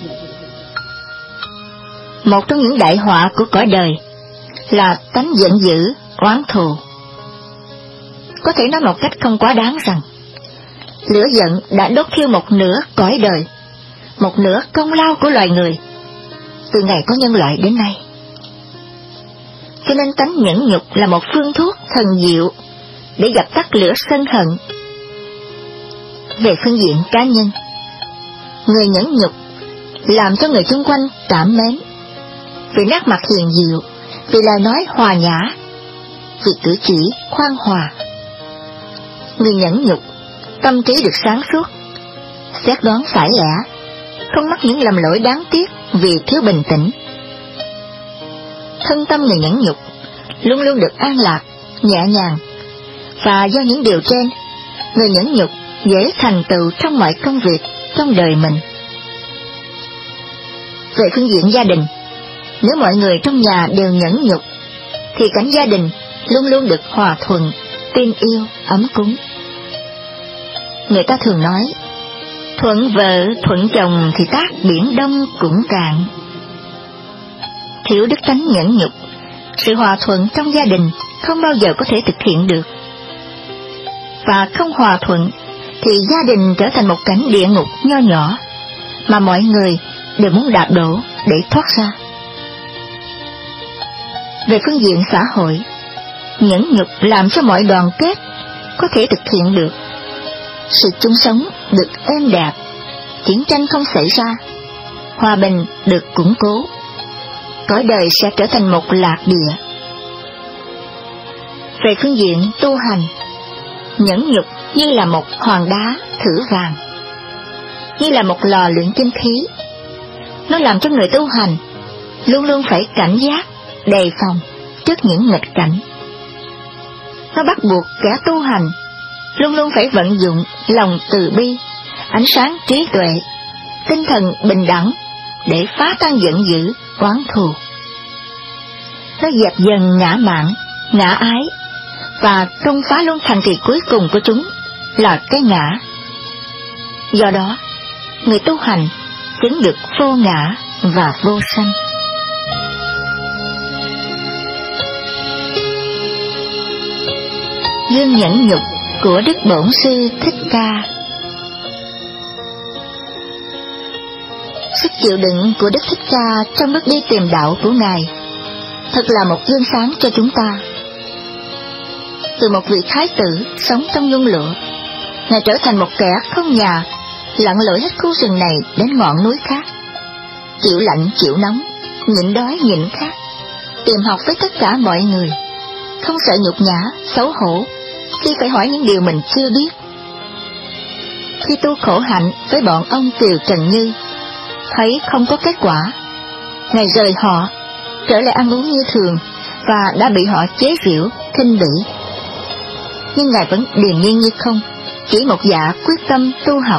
Một trong những đại họa của cõi đời là tánh giận dữ, oán thù. Có thể nói một cách không quá đáng rằng lửa giận đã đốt thiêu một nửa cõi đời, một nửa công lao của loài người từ ngày có nhân loại đến nay. Cho nên tánh nhẫn nhục là một phương thuốc thần diệu để dập tắt lửa sân hận. Về phương diện cá nhân, người nhẫn nhục làm cho người chung quanh cảm mến, vì nét mặt hiền diệu, vì lời nói hòa nhã, vì cử chỉ khoan hòa. Người nhẫn nhục tâm trí được sáng suốt, xét đoán phải lẽ, không mắc những lầm lỗi đáng tiếc vì thiếu bình tĩnh. Thân tâm người nhẫn nhục luôn luôn được an lạc, nhẹ nhàng, và do những điều trên, người nhẫn nhục dễ thành tựu trong mọi công việc trong đời mình. Về phương diện gia đình, nếu mọi người trong nhà đều nhẫn nhục, thì cảnh gia đình luôn luôn được hòa thuận, tin yêu, ấm cúng. Người ta thường nói, thuận vợ, thuận chồng thì tác biển đông cũng cạn. Thiếu đức tánh nhẫn nhục, sự hòa thuận trong gia đình không bao giờ có thể thực hiện được. Và không hòa thuận thì gia đình trở thành một cảnh địa ngục nho nhỏ mà mọi người đều muốn đạp đổ để thoát ra. Về phương diện xã hội, nhẫn nhục làm cho mọi đoàn kết có thể thực hiện được, sự chung sống được êm đẹp, chiến tranh không xảy ra, hòa bình được củng cố, cõi đời sẽ trở thành một lạc địa. Về phương diện tu hành, nhẫn nhục như là một hòn đá thử vàng, như là một lò luyện tinh khí. Nó làm cho người tu hành luôn luôn phải cảnh giác, đề phòng trước những nghịch cảnh. Nó bắt buộc kẻ tu hành luôn luôn phải vận dụng lòng từ bi, ánh sáng trí tuệ, tinh thần bình đẳng để phá tan giận dữ, oán thù. Nó dẹp dần ngã mạn, ngã ái, và công phá luôn thành trì cuối cùng của chúng là cái ngã. Do đó, người tu hành chứng được vô ngã và vô sanh. Gương nhẫn nhục của Đức Bổn Sư Thích Ca. Sức chịu đựng của Đức Thích Ca trong bước đi tìm đạo của Ngài thật là một gương sáng cho chúng ta. Từ một vị thái tử sống trong nhung lụa, Ngài trở thành một kẻ không nhà, lặn lội hết khu rừng này đến ngọn núi khác, chịu lạnh chịu nóng, nhịn đói nhịn khát, tìm học với tất cả mọi người, không sợ nhục nhã, xấu hổ khi phải hỏi những điều mình chưa biết. Khi tu khổ hạnh với bọn ông Kiều Trần Như, thấy không có kết quả, Ngài rời họ, trở lại ăn uống như thường và đã bị họ chế giễu, khinh bỉ. Nhưng Ngài vẫn điềm nhiên như không, chỉ một dạ quyết tâm tu học.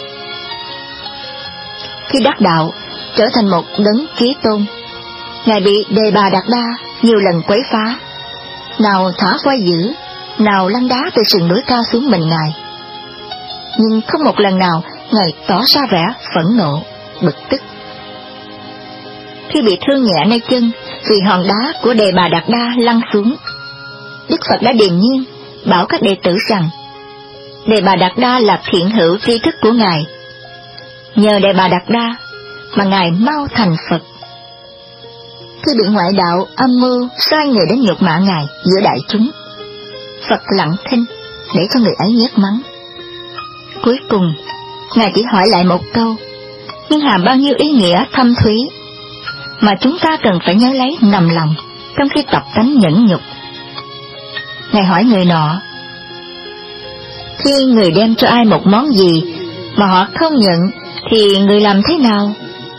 Khi đắc đạo, trở thành một đấng trí tôn, Ngài bị Đề Bà Đạt Đa nhiều lần quấy phá, nào thả voi dữ, nào lăn đá từ sườn núi cao xuống mình Ngài. Nhưng không một lần nào Ngài tỏ ra vẻ phẫn nộ, bực tức. Khi bị thương nhẹ nơi chân vì hòn đá của Đề Bà Đạt Đa lăn xuống, Đức Phật đã điềm nhiên bảo các đệ tử rằng Đề Bà Đạt Đa là thiện hữu tri thức của Ngài. Nhờ Đề Bà Đạt Đa mà Ngài mau thành Phật. Khi bị ngoại đạo âm mưu sai người đến nhục mạ Ngài giữa đại chúng, Phật lặng thinh để cho người ấy nhát mắng. Cuối cùng, Ngài chỉ hỏi lại một câu, nhưng hàm bao nhiêu ý nghĩa thâm thúy mà chúng ta cần phải nhớ lấy nằm lòng trong khi tập tánh nhẫn nhục. Ngài hỏi người nọ, khi người đem cho ai một món gì mà họ không nhận thì người làm thế nào?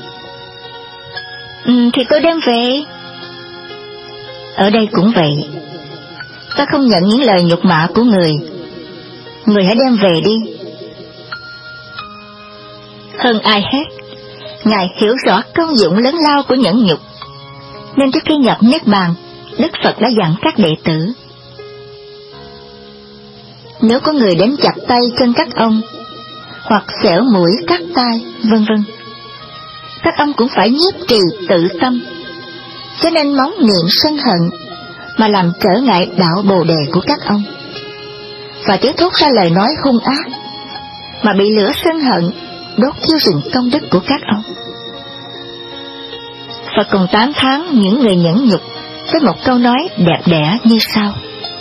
Ừ, thì tôi đem về. Ở đây cũng vậy, ta không nhận những lời nhục mạ của người, người hãy đem về đi. Hơn ai hết, Ngài hiểu rõ công dụng lớn lao của nhẫn nhục, nên trước khi nhập Niết Bàn, Đức Phật đã dặn các đệ tử, nếu có người đến chặt tay chân các ông, hoặc xẻo mũi cắt tai, vân vân, các ông cũng phải nhiếp trì tự tâm, cho nên móng niệm sân hận mà làm trở ngại đạo Bồ Đề của các ông, và chớ thốt ra lời nói hung ác mà bị lửa sân hận đốt thiêu rừng công đức của các ông. Phật còn tán thán những người nhẫn nhục với một câu nói đẹp đẽ như sau: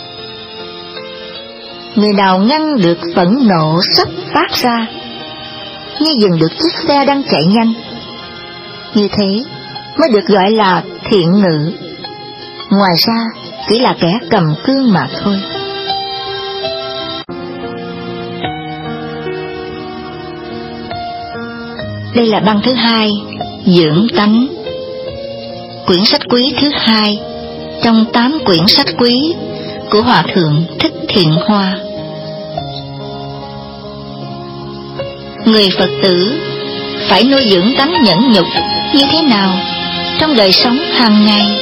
người nào ngăn được phẫn nộ sắp phát ra, như dừng được chiếc xe đang chạy nhanh, như thế mới được gọi là thiện ngữ. Ngoài ra chỉ là kẻ cầm cương mà thôi. Đây là băng thứ hai, dưỡng tánh, quyển sách quý thứ hai trong tám quyển sách quý của Hòa Thượng Thích Thiện Hoa. Người Phật tử phải nuôi dưỡng tánh nhẫn nhục như thế nào trong đời sống hàng ngày?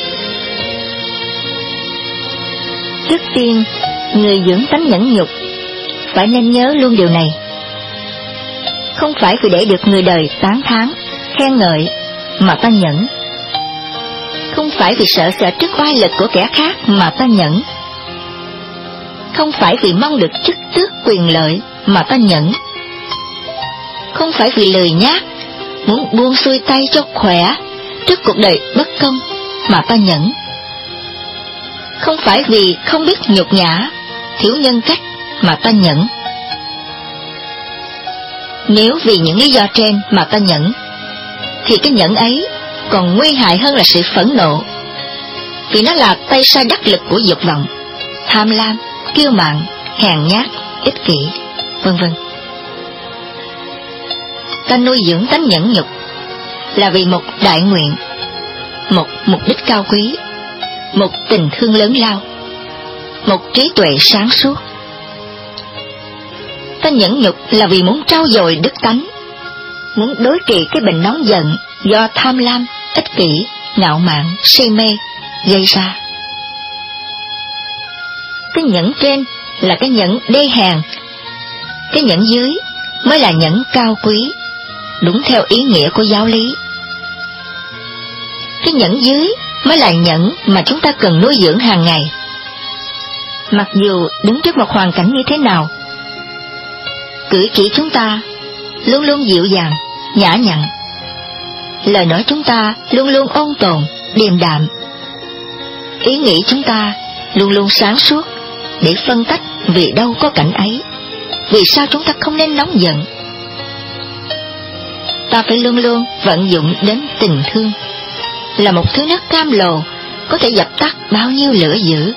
Trước tiên, người dưỡng tánh nhẫn nhục phải nên nhớ luôn điều này. Không phải vì để được người đời tán thán, khen ngợi mà ta nhẫn. Không phải vì sợ sợ trước oai lực của kẻ khác mà ta nhẫn. Không phải vì mong được chức tước quyền lợi mà ta nhẫn. Không phải vì lười nhác, muốn buông xuôi tay cho khỏe trước cuộc đời bất công mà ta nhẫn. Không phải vì không biết nhục nhã, thiếu nhân cách mà ta nhẫn. Nếu vì những lý do trên mà ta nhẫn, thì cái nhẫn ấy còn nguy hại hơn là sự phẫn nộ, vì nó là tay sai đắc lực của dục vọng, tham lam, kiêu mạn, hèn nhát, ích kỷ, vân vân. Ta nuôi dưỡng tánh nhẫn nhục là vì một đại nguyện, một mục đích cao quý, một tình thương lớn lao, một trí tuệ sáng suốt. Ta nhẫn nhục là vì muốn trau dồi đức tánh, muốn đối trị cái bệnh nóng giận do tham lam, ích kỷ, ngạo mạn, si mê gây ra. Cái nhẫn trên là cái nhẫn đê hèn, cái nhẫn dưới mới là nhẫn cao quý, đúng theo ý nghĩa của giáo lý. Cái nhẫn dưới mới là nhẫn mà chúng ta cần nuôi dưỡng hàng ngày. Mặc dù đứng trước một hoàn cảnh như thế nào, cử chỉ chúng ta luôn luôn dịu dàng, nhã nhặn, lời nói chúng ta luôn luôn ôn tồn, điềm đạm, ý nghĩ chúng ta luôn luôn sáng suốt để phân tách vì đâu có cảnh ấy, vì sao chúng ta không nên nóng giận. Ta phải luôn luôn vận dụng đến tình thương, là một thứ nước cam lồ có thể dập tắt bao nhiêu lửa dữ.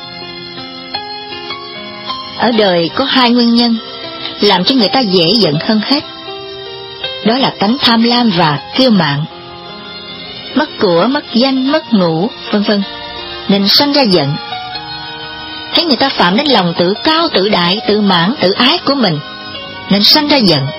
Ở đời có hai nguyên nhân làm cho người ta dễ giận hơn hết. Đó là tánh tham lam và kiêu mạn. Mất của, mất danh, mất ngủ, vân vân, nên sanh ra giận. Thấy người ta phạm đến lòng tự cao, tự đại, tự mãn, tự ái của mình, nên sanh ra giận.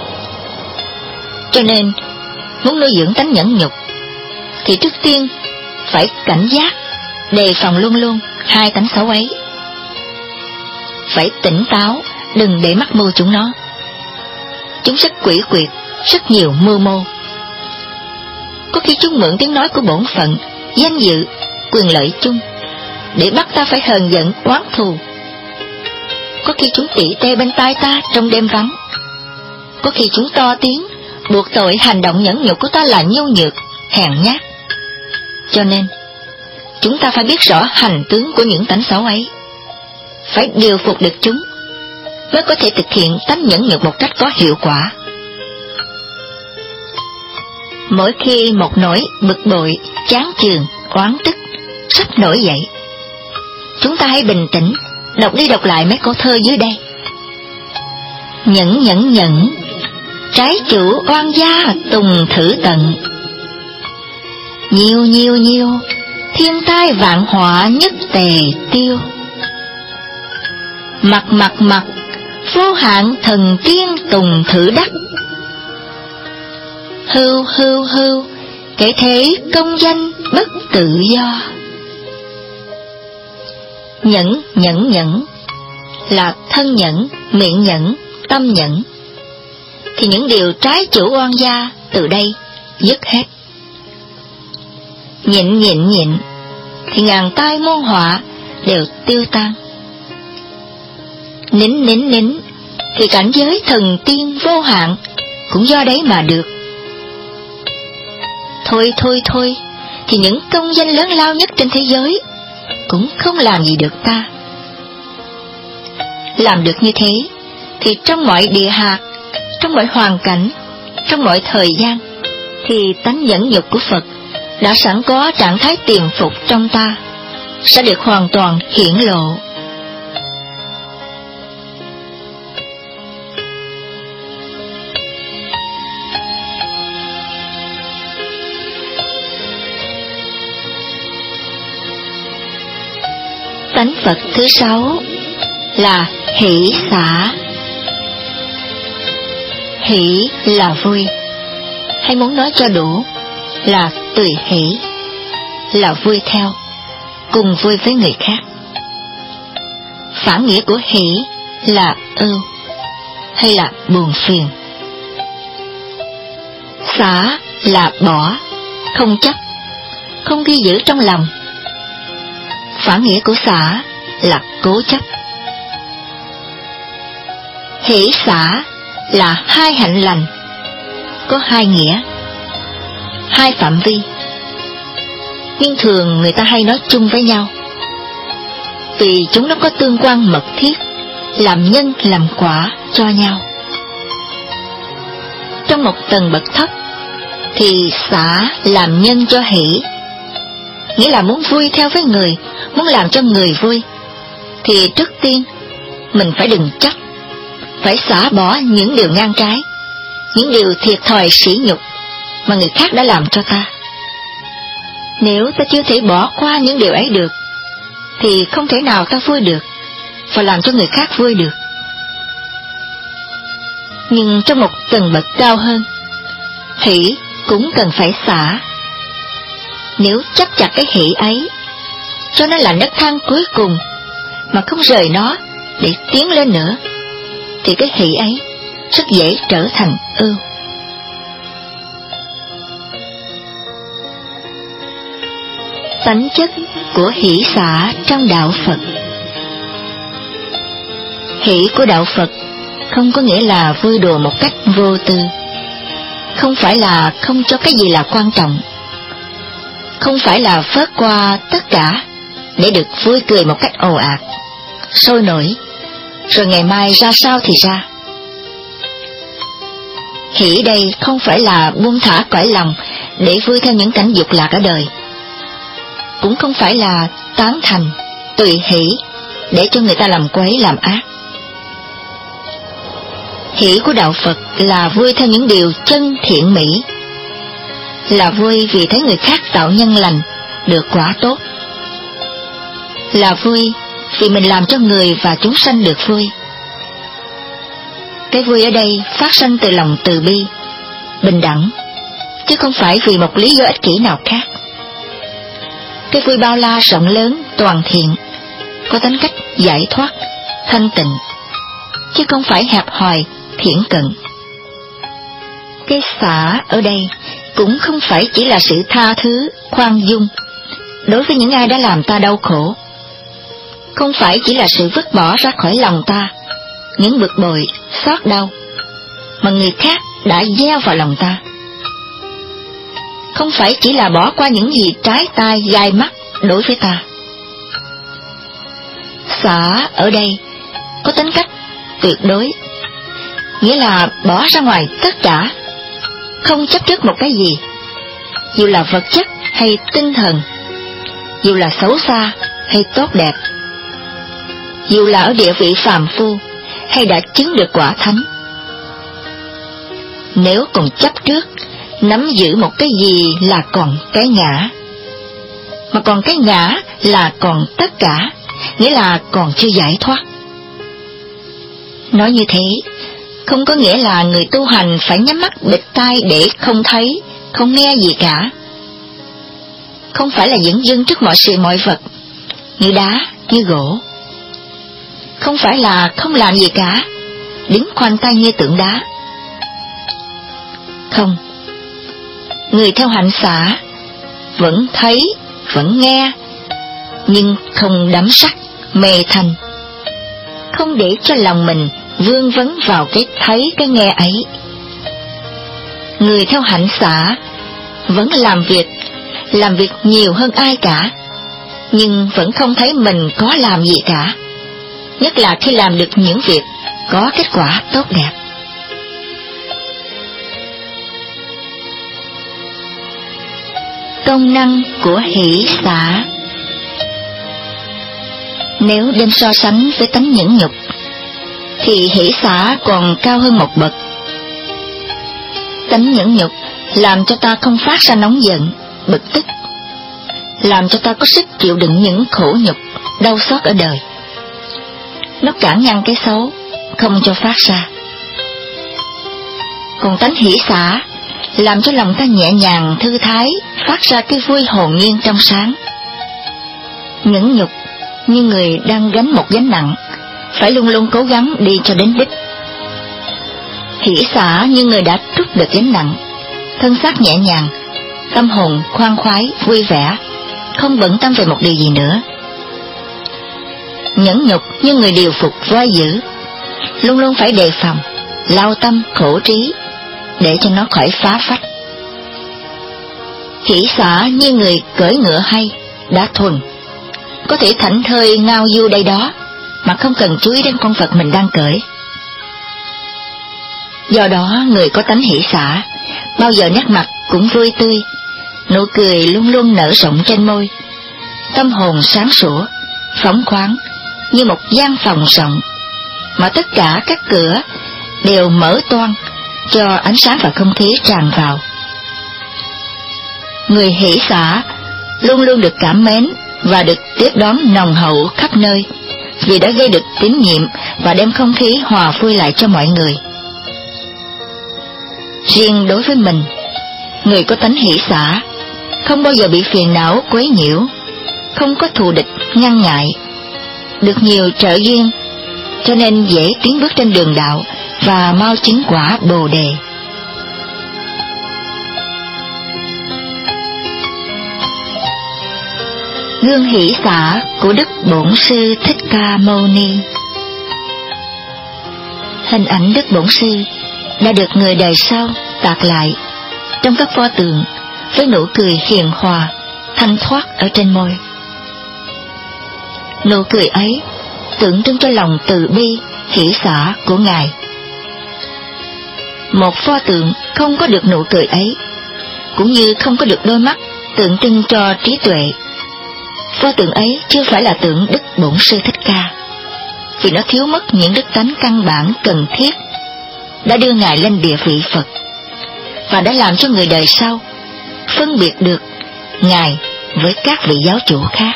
Cho nên, muốn nuôi dưỡng tánh nhẫn nhục, thì trước tiên phải cảnh giác, đề phòng luôn luôn hai tánh xấu ấy. Phải tỉnh táo, đừng để mắc mưu chúng nó. Chúng rất quỷ quyệt, rất nhiều mưu mô. Có khi chúng mượn tiếng nói của bổn phận, danh dự, quyền lợi chung, để bắt ta phải hờn giận, oán thù. Có khi chúng tỉ tê bên tai ta trong đêm vắng. Có khi chúng to tiếng, buộc tội hành động nhẫn nhục của ta là nhu nhược, hèn nhát. Cho nên, chúng ta phải biết rõ hành tướng của những tánh xấu ấy, phải điều phục được chúng, mới có thể thực hiện tánh nhẫn nhục một cách có hiệu quả. Mỗi khi một nỗi bực bội, chán chường, oán tức sắp nổi dậy, chúng ta hãy bình tĩnh, đọc đi đọc lại mấy câu thơ dưới đây. Nhẫn nhẫn nhẫn, trái chủ oan gia tùng thử tận. Nhiều nhiều nhiều, thiên tai vạn họa nhất tề tiêu. Mặt mặt mặt, vô hạn thần tiên tùng thử đắc. Hưu hưu hưu, kể thế công danh bất tự do. Nhẫn nhẫn nhẫn là thân nhẫn, miệng nhẫn, tâm nhẫn, thì những điều trái chủ oan gia từ đây dứt hết. Nhịn nhịn nhịn thì ngàn tai muôn họa đều tiêu tan. Nín nín nín thì cảnh giới thần tiên vô hạn cũng do đấy mà được. Thôi thôi thôi thì những công danh lớn lao nhất trên thế giới cũng không làm gì được ta. Làm được như thế thì trong mọi địa hạt, trong mọi hoàn cảnh, trong mọi thời gian, thì tánh nhẫn nhục của Phật đã sẵn có trạng thái tiềm phục trong ta, sẽ được hoàn toàn hiển lộ. Tánh Phật thứ sáu là hỷ xả. Hỷ là vui, hay muốn nói cho đủ là tùy hỷ, là vui theo, cùng vui với người khác. Phản nghĩa của hỷ là ưu, hay là buồn phiền. Xả là bỏ, không chấp, không ghi giữ trong lòng. Phản nghĩa của xả là cố chấp. Hỷ xả là hai hạnh lành, có hai nghĩa, hai phạm vi, nhưng thường người ta hay nói chung với nhau, vì chúng nó có tương quan mật thiết, làm nhân làm quả cho nhau. Trong một tầng bậc thấp thì xả làm nhân cho hỷ, nghĩa là muốn vui theo với người, muốn làm cho người vui, thì trước tiên mình phải đừng chấp, phải xả bỏ những điều ngang trái, những điều thiệt thòi sỉ nhục mà người khác đã làm cho ta. Nếu ta chưa thể bỏ qua những điều ấy được, thì không thể nào ta vui được, và làm cho người khác vui được. Nhưng trong một tầng bậc cao hơn, hỷ cũng cần phải xả. Nếu chấp chặt cái hỷ ấy, cho nó là nấc thang cuối cùng, mà không rời nó để tiến lên nữa, thì cái hỷ ấy rất dễ trở thành ưu. Tánh chất của hỷ xả trong đạo Phật. Hỷ của đạo Phật không có nghĩa là vui đùa một cách vô tư, không phải là không cho cái gì là quan trọng, không phải là phớt qua tất cả để được vui cười một cách ồ ạt, sôi nổi, rồi ngày mai ra sao thì ra. Hỷ đây không phải là buông thả cõi lòng để vui theo những cảnh dục lạc ở đời, cũng không phải là tán thành, tùy hỷ, để cho người ta làm quấy làm ác. Hỷ của đạo Phật là vui theo những điều chân thiện mỹ, là vui vì thấy người khác tạo nhân lành, được quả tốt, là vui vì mình làm cho người và chúng sanh được vui. Cái vui ở đây phát sanh từ lòng từ bi, bình đẳng, chứ không phải vì một lý do ích kỷ nào khác. Cái vui bao la rộng lớn, toàn thiện, có tính cách giải thoát, thanh tịnh, chứ không phải hẹp hòi, thiển cận. Cái xả ở đây cũng không phải chỉ là sự tha thứ, khoan dung đối với những ai đã làm ta đau khổ, không phải chỉ là sự vứt bỏ ra khỏi lòng ta những bực bội, xót đau mà người khác đã gieo vào lòng ta, không phải chỉ là bỏ qua những gì trái tai gai mắt đối với ta. Xả ở đây có tính cách tuyệt đối, nghĩa là bỏ ra ngoài tất cả, không chấp trước một cái gì, dù là vật chất hay tinh thần, dù là xấu xa hay tốt đẹp, dù là ở địa vị phàm phu hay đã chứng được quả thánh. Nếu còn chấp trước, nắm giữ một cái gì là còn cái ngã, mà còn cái ngã là còn tất cả, nghĩa là còn chưa giải thoát. Nói như thế, không có nghĩa là người tu hành phải nhắm mắt bịt tai để không thấy, không nghe gì cả. Không phải là dửng dưng trước mọi sự mọi vật, như đá, như gỗ. Không phải là không làm gì cả, đứng khoanh tay như tượng đá. Không, người theo hạnh xả vẫn thấy, vẫn nghe, nhưng không đắm sắc, mê thành, không để cho lòng mình vương vấn vào cái thấy, cái nghe ấy. Người theo hạnh xả vẫn làm việc, làm việc nhiều hơn ai cả, nhưng vẫn không thấy mình có làm gì cả, nhất là khi làm được những việc có kết quả tốt đẹp. Công năng của hỷ xả. Nếu đem so sánh với tánh nhẫn nhục, thì hỷ xả còn cao hơn một bậc. Tánh nhẫn nhục làm cho ta không phát ra nóng giận, bực tức, làm cho ta có sức chịu đựng những khổ nhục, đau xót ở đời. Nó cản ngăn cái xấu, không cho phát ra. Còn tánh hỷ xả làm cho lòng ta nhẹ nhàng, thư thái, phát ra cái vui hồn nhiên trong sáng. Nhẫn nhục như người đang gánh một gánh nặng, phải luôn luôn cố gắng đi cho đến đích. Hỷ xả như người đã trút được gánh nặng, thân xác nhẹ nhàng, tâm hồn khoan khoái, vui vẻ, không bận tâm về một điều gì nữa. Nhẫn nhục như người điều phục voi dữ, luôn luôn phải đề phòng, lao tâm khổ trí, để cho nó khỏi phá phách. Hỷ xả như người cưỡi ngựa hay, đã thuần, có thể thảnh thơi ngao du đây đó, mà không cần chú ý đến con vật mình đang cưỡi. Do đó, người có tánh hỷ xả, bao giờ nét mặt cũng vui tươi, nụ cười luôn luôn nở rộng trên môi, tâm hồn sáng sủa, phóng khoáng, như một gian phòng rộng, mà tất cả các cửa đều mở toang, cho ánh sáng và không khí tràn vào. Người hỷ xả luôn luôn được cảm mến và được tiếp đón nồng hậu khắp nơi, vì đã gây được tín nhiệm và đem không khí hòa vui lại cho mọi người. Riêng đối với mình, người có tánh hỷ xả không bao giờ bị phiền não quấy nhiễu, không có thù địch ngăn ngại, được nhiều trợ duyên, cho nên dễ tiến bước trên đường đạo và mau chứng quả Bồ đề. Gương hỷ xả của Đức Bổn Sư Thích Ca Mâu Ni. Hình ảnh Đức Bổn Sư đã được người đời sau tạc lại trong các pho tượng với nụ cười hiền hòa, thanh thoát ở trên môi. Nụ cười ấy tượng trưng cho lòng từ bi, hỷ xả của Ngài. Một pho tượng không có được nụ cười ấy, cũng như không có được đôi mắt tượng trưng cho trí tuệ, Pho tượng ấy chưa phải là tượng Đức Bổn Sư Thích Ca, vì nó thiếu mất những đức tánh căn bản cần thiết, đã đưa Ngài lên địa vị Phật, và đã làm cho người đời sau phân biệt được Ngài với các vị giáo chủ khác.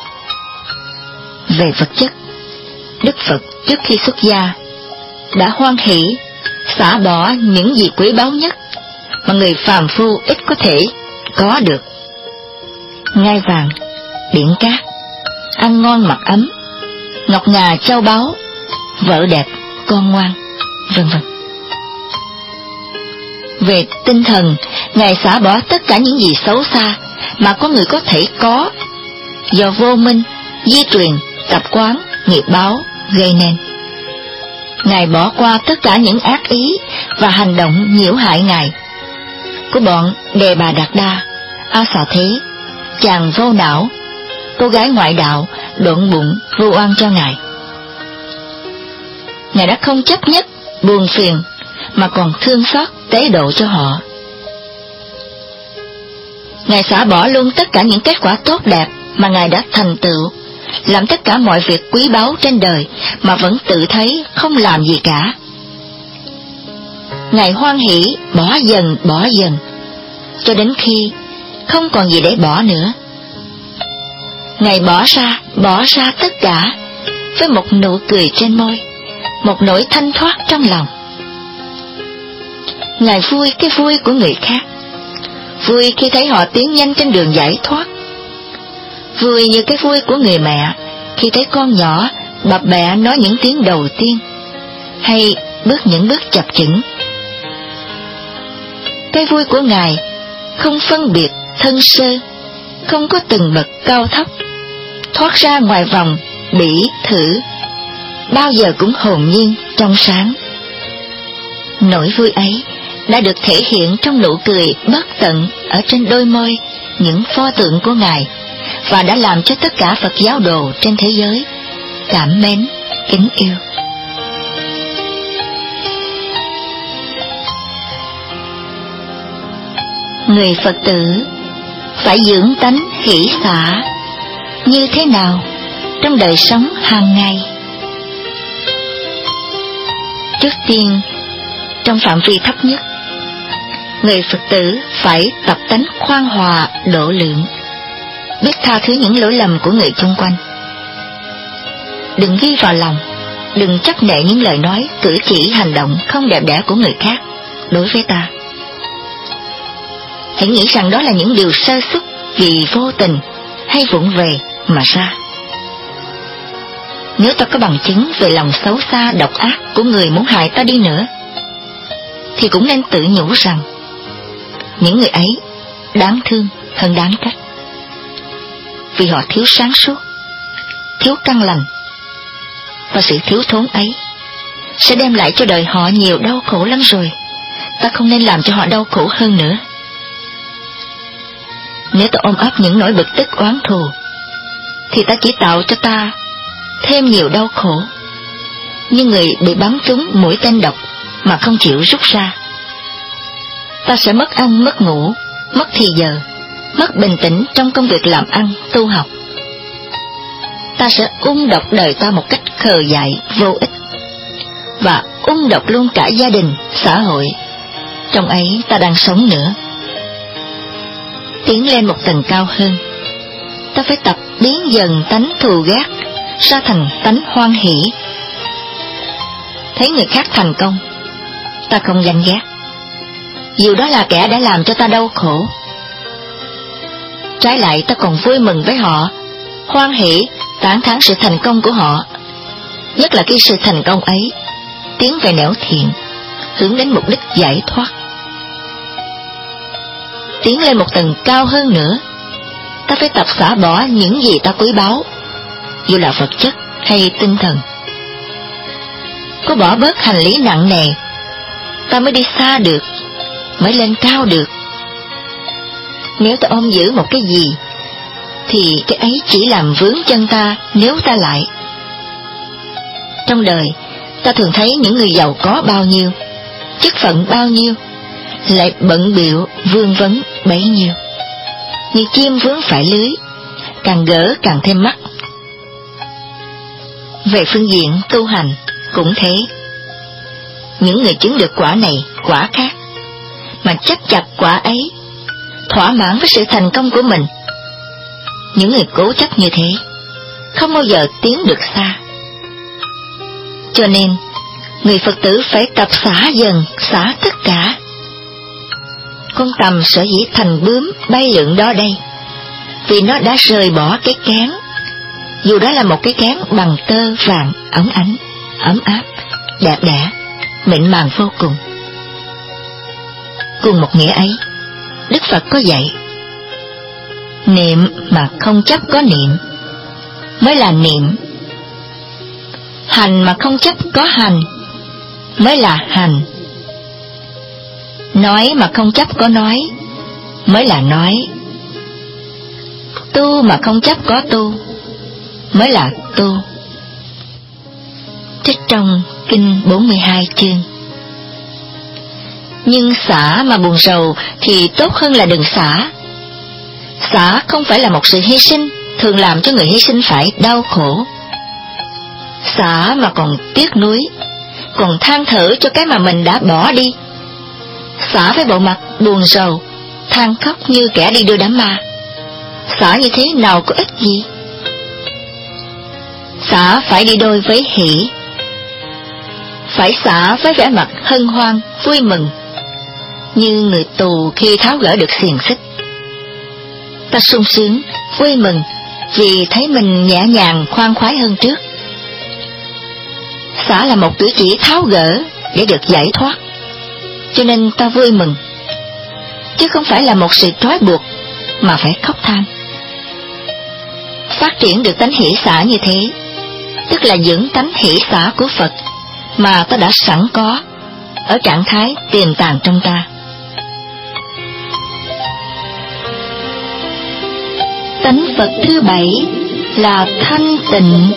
Về vật chất, Đức Phật trước khi xuất gia đã hoan hỷ xả bỏ những gì quý báu nhất mà người phàm phu ít có thể có được: ngai vàng, biển cát, ăn ngon mặc ấm, ngọc ngà châu báu, vợ đẹp, con ngoan, vân vân. Về tinh thần, Ngài xả bỏ tất cả những gì xấu xa mà có người có thể có do vô minh, di truyền, tập quán, nghiệp báo gây nên. Ngài bỏ qua tất cả những ác ý và hành động nhiễu hại Ngài của bọn Đề Bà Đạt Đa, A Xà Thế, chàng vô não, cô gái ngoại đạo độn bụng vu oan cho Ngài. Ngài đã không chấp nhất buồn phiền mà còn thương xót tế độ cho họ. Ngài xả bỏ luôn tất cả những kết quả tốt đẹp mà Ngài đã thành tựu, làm tất cả mọi việc quý báu trên đời mà vẫn tự thấy không làm gì cả. Ngài hoan hỷ bỏ dần bỏ dần, cho đến khi không còn gì để bỏ nữa. Ngài bỏ ra, bỏ ra tất cả, với một nụ cười trên môi, một nỗi thanh thoát trong lòng. Ngài vui cái vui của người khác, vui khi thấy họ tiến nhanh trên đường giải thoát, vui như cái vui của người mẹ khi thấy con nhỏ bập bẹ nói những tiếng đầu tiên, hay bước những bước chập chững. Cái vui của Ngài không phân biệt thân sơ, không có từng bậc cao thấp, thoát ra ngoài vòng bỉ thử, bao giờ cũng hồn nhiên trong sáng. Nỗi vui ấy đã được thể hiện trong nụ cười bất tận ở trên đôi môi những pho tượng của Ngài, và đã làm cho tất cả Phật giáo đồ trên thế giới cảm mến, kính yêu. Người Phật tử phải dưỡng tánh hỷ xả như thế nào trong đời sống hàng ngày? Trước tiên, trong phạm vi thấp nhất, người Phật tử phải tập tánh khoan hòa độ lượng, biết tha thứ những lỗi lầm của người chung quanh. Đừng ghi vào lòng, đừng chấp nệ những lời nói, cử chỉ, hành động không đẹp đẽ của người khác đối với ta. Hãy nghĩ rằng đó là những điều sơ suất vì vô tình hay vụng về mà ra. Nếu ta có bằng chứng về lòng xấu xa độc ác của người muốn hại ta đi nữa, thì cũng nên tự nhủ rằng những người ấy đáng thương hơn đáng trách, vì họ thiếu sáng suốt, thiếu căn lành, và sự thiếu thốn ấy sẽ đem lại cho đời họ nhiều đau khổ lắm rồi. Ta không nên làm cho họ đau khổ hơn nữa. Nếu ta ôm ấp những nỗi bực tức oán thù, thì ta chỉ tạo cho ta thêm nhiều đau khổ, như người bị bắn trúng mũi tên độc mà không chịu rút ra. Ta sẽ mất ăn mất ngủ, mất thì giờ, mất bình tĩnh trong công việc làm ăn, tu học. Ta sẽ ung độc đời ta một cách khờ dại, vô ích, và ung độc luôn cả gia đình, xã hội trong ấy ta đang sống nữa. Tiến lên một tầng cao hơn, ta phải tập biến dần tánh thù ghét ra thành tánh hoan hỷ. Thấy người khác thành công, ta không ganh ghét, dù đó là kẻ đã làm cho ta đau khổ. Trái lại, ta còn vui mừng với họ, hoan hỷ tán thán sự thành công của họ, nhất là khi sự thành công ấy tiến về nẻo thiện, hướng đến mục đích giải thoát. Tiến lên một tầng cao hơn nữa, ta phải tập xả bỏ những gì ta quý báu, dù là vật chất hay tinh thần. Có bỏ bớt hành lý nặng nề, ta mới đi xa được, mới lên cao được. Nếu ta ôm giữ một cái gì, thì cái ấy chỉ làm vướng chân ta nếu ta lại. Trong đời, ta thường thấy những người giàu có bao nhiêu, chức phận bao nhiêu, lại bận bịu vương vấn bấy nhiêu, như chim vướng phải lưới, càng gỡ càng thêm mắc. Về phương diện tu hành cũng thế. Những người chứng được quả này, quả khác, mà chấp chặt quả ấy, thỏa mãn với sự thành công của mình, những người cố chấp như thế không bao giờ tiến được xa. Cho nên người Phật tử phải tập xả dần, xả tất cả. Con tầm sở dĩ thành bướm bay lượn đó đây, vì nó đã rời bỏ cái kén, dù đó là một cái kén bằng tơ vàng óng ánh, ấm áp, đẹp đẽ, mịn màng vô cùng. Cùng một nghĩa ấy, Đức Phật có dạy, niệm mà không chấp có niệm mới là niệm, hành mà không chấp có hành mới là hành, nói mà không chấp có nói mới là nói, tu mà không chấp có tu mới là tu. Trích trong Kinh bốn mươi hai chương. Nhưng xả mà buồn rầu thì tốt hơn là đừng xả. Xả không phải là một sự hy sinh, thường làm cho người hy sinh phải đau khổ. Xả mà còn tiếc nuối, còn than thở cho cái mà mình đã bỏ đi. Xả với bộ mặt buồn rầu, than khóc như kẻ đi đưa đám ma. Xả như thế nào có ích gì? Xả phải đi đôi với hỷ, phải xả với vẻ mặt hân hoan, vui mừng, như người tù khi tháo gỡ được xiềng xích. Ta sung sướng, vui mừng vì thấy mình nhẹ nhàng khoan khoái hơn trước. Xả là một cử chỉ tháo gỡ để được giải thoát, cho nên ta vui mừng, chứ không phải là một sự trói buộc mà phải khóc than. Phát triển được tánh hỷ xả như thế, tức là dưỡng tánh hỷ xả của Phật mà ta đã sẵn có ở trạng thái tiềm tàng trong ta. Tánh Phật thứ bảy là thanh tịnh.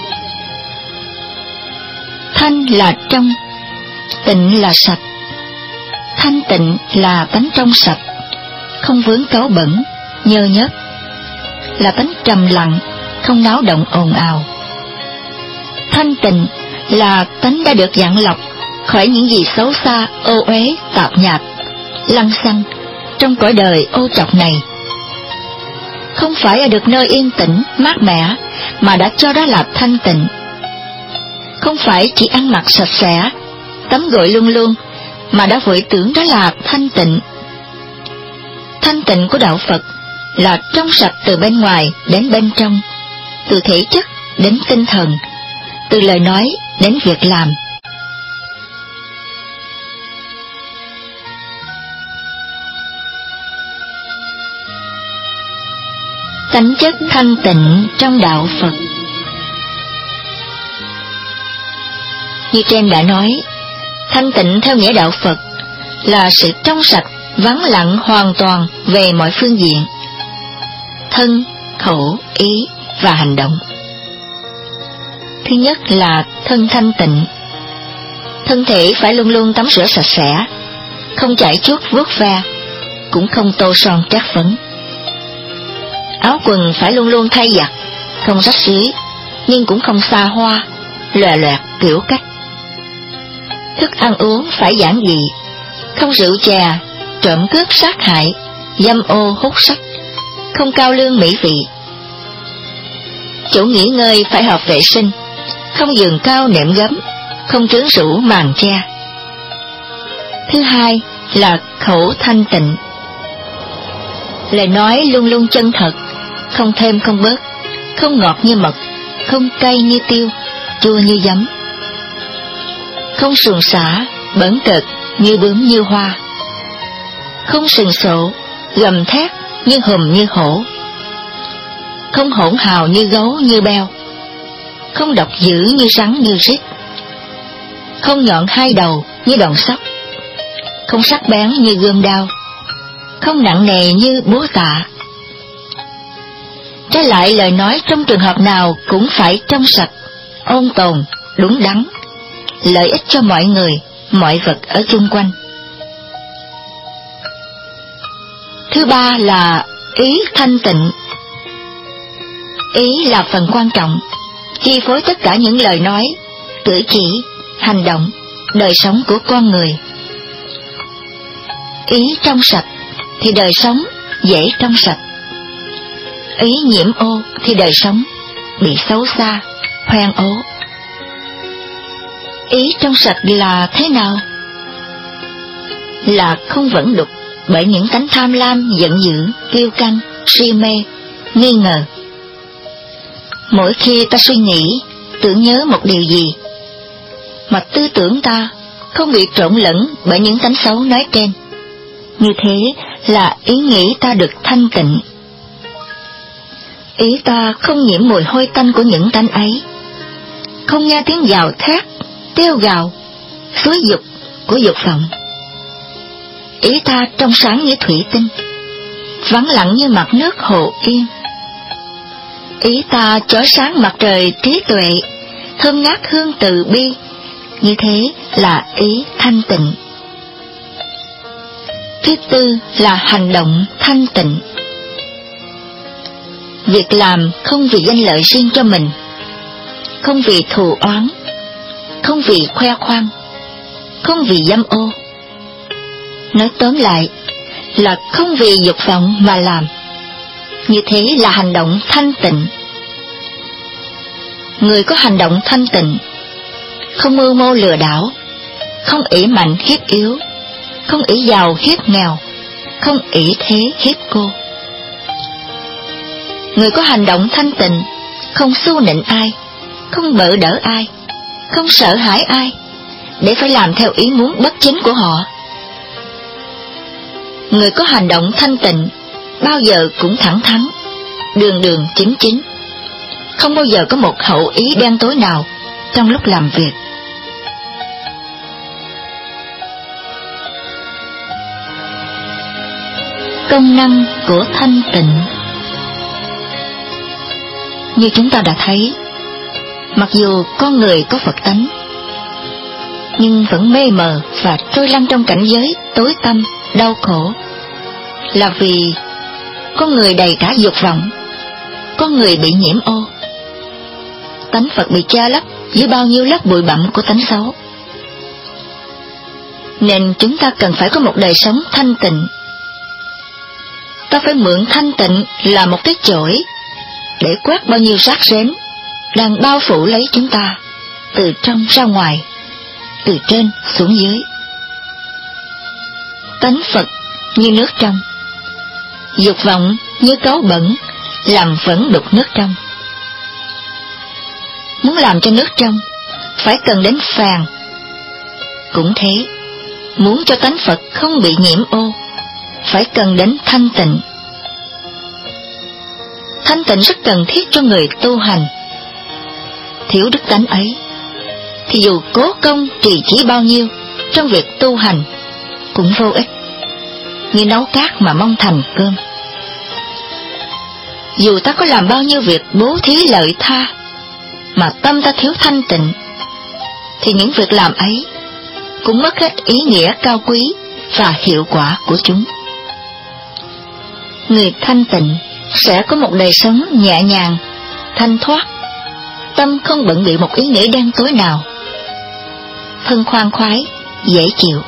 Thanh là trong, tịnh là sạch. Thanh tịnh là tánh trong sạch, không vướng cáu bẩn, nhơ nhớp, là tánh trầm lặng, không náo động ồn ào. Thanh tịnh là tánh đã được dặn lọc khỏi những gì xấu xa, ô uế, tạp nhạp, lăng xăng trong cõi đời ô trọc này. Không phải ở được nơi yên tĩnh, mát mẻ mà đã cho đó là thanh tịnh. Không phải chỉ ăn mặc sạch sẽ, tắm gội luôn luôn mà đã vội tưởng đó là thanh tịnh. Thanh tịnh của đạo Phật là trong sạch từ bên ngoài đến bên trong, từ thể chất đến tinh thần, từ lời nói đến việc làm. Tánh chất thanh tịnh trong đạo Phật. Như trên đã nói, thanh tịnh theo nghĩa đạo Phật là sự trong sạch, vắng lặng hoàn toàn về mọi phương diện, thân, khẩu, ý và hành động. Thứ nhất là thân thanh tịnh. Thân thể phải luôn luôn tắm rửa sạch sẽ, không chải chuốt vuốt ve, cũng không tô son trát phấn. Áo quần phải luôn luôn thay giặt, không rách rưới, nhưng cũng không xa hoa, lòe loẹt kiểu cách. Thức ăn uống phải giản dị, không rượu chè, trộm cướp sát hại, dâm ô hút sách, không cao lương mỹ vị. Chỗ nghỉ ngơi phải hợp vệ sinh, không giường cao nệm gấm, không trướng rũ màn che. Thứ hai là khẩu thanh tịnh. Lời nói luôn luôn chân thật, không thêm không bớt, không ngọt như mật, không cay như tiêu, chua như giấm, không suồng sã, bẩn cợt như bướm như hoa, không sừng sộ, gầm thét như hùm như hổ, không hỗn hào như gấu như beo, không độc dữ như rắn như rít, không nhọn hai đầu như đòn sóc, không sắc bén như gươm đao, không nặng nề như búa tạ. Trái lại, lời nói trong trường hợp nào cũng phải trong sạch, ôn tồn, đúng đắn, lợi ích cho mọi người, mọi vật ở chung quanh. Thứ ba là ý thanh tịnh. Ý là phần quan trọng, chi phối tất cả những lời nói, cử chỉ, hành động, đời sống của con người. Ý trong sạch thì đời sống dễ trong sạch. Ý nhiễm ô thì đời sống bị xấu xa, hoen ố. Ý trong sạch là thế nào? Là không vẫn đục bởi những tánh tham lam, giận dữ, kiêu căng, si mê, nghi ngờ. Mỗi khi ta suy nghĩ, tưởng nhớ một điều gì, mà tư tưởng ta không bị trộn lẫn bởi những tánh xấu nói trên, như thế là ý nghĩ ta được thanh tịnh. Ý ta không nhiễm mùi hôi tanh của những tánh ấy, không nghe tiếng gào thét, kêu gào, xúi dục của dục vọng. Ý ta trong sáng như thủy tinh, vắng lặng như mặt nước hồ yên. Ý ta chói sáng mặt trời trí tuệ, thơm ngát hương từ bi, như thế là ý thanh tịnh. Thứ tư là hành động thanh tịnh. Việc làm không vì danh lợi riêng cho mình, không vì thù oán, không vì khoe khoang, không vì dâm ô. Nói tóm lại là không vì dục vọng mà làm, như thế là hành động thanh tịnh. Người có hành động thanh tịnh, không mưu mô lừa đảo, không ỷ mạnh hiếp yếu, không ỷ giàu hiếp nghèo, không ỷ thế hiếp cô. Người có hành động thanh tịnh, không xu nịnh ai, không bợ đỡ ai, không sợ hãi ai, để phải làm theo ý muốn bất chính của họ. Người có hành động thanh tịnh, bao giờ cũng thẳng thắn, đường đường chính chính, không bao giờ có một hậu ý đen tối nào trong lúc làm việc. Công năng của thanh tịnh. Như chúng ta đã thấy, mặc dù con người có Phật tánh, nhưng vẫn mê mờ và trôi lăn trong cảnh giới tối tăm, đau khổ, là vì con người đầy cả dục vọng, con người bị nhiễm ô. Tánh Phật bị che lấp dưới bao nhiêu lớp bụi bặm của tánh xấu. Nên chúng ta cần phải có một đời sống thanh tịnh. Ta phải mượn thanh tịnh là một cái chổi để quét bao nhiêu rác rến đang bao phủ lấy chúng ta, từ trong ra ngoài, từ trên xuống dưới. Tánh Phật như nước trong, dục vọng như cấu bẩn làm vẫn đục nước trong. Muốn làm cho nước trong, phải cần đến phàn. Cũng thế, muốn cho tánh Phật không bị nhiễm ô, phải cần đến thanh tịnh. Thanh tịnh rất cần thiết cho người tu hành. Thiếu đức tánh ấy, thì dù cố công trì chỉ bao nhiêu trong việc tu hành cũng vô ích, như nấu cát mà mong thành cơm. Dù ta có làm bao nhiêu việc bố thí lợi tha, mà tâm ta thiếu thanh tịnh, thì những việc làm ấy cũng mất hết ý nghĩa cao quý và hiệu quả của chúng. Người thanh tịnh sẽ có một đời sống nhẹ nhàng, thanh thoát, tâm không bận bịu một ý nghĩ đen tối nào, thân khoan khoái, dễ chịu.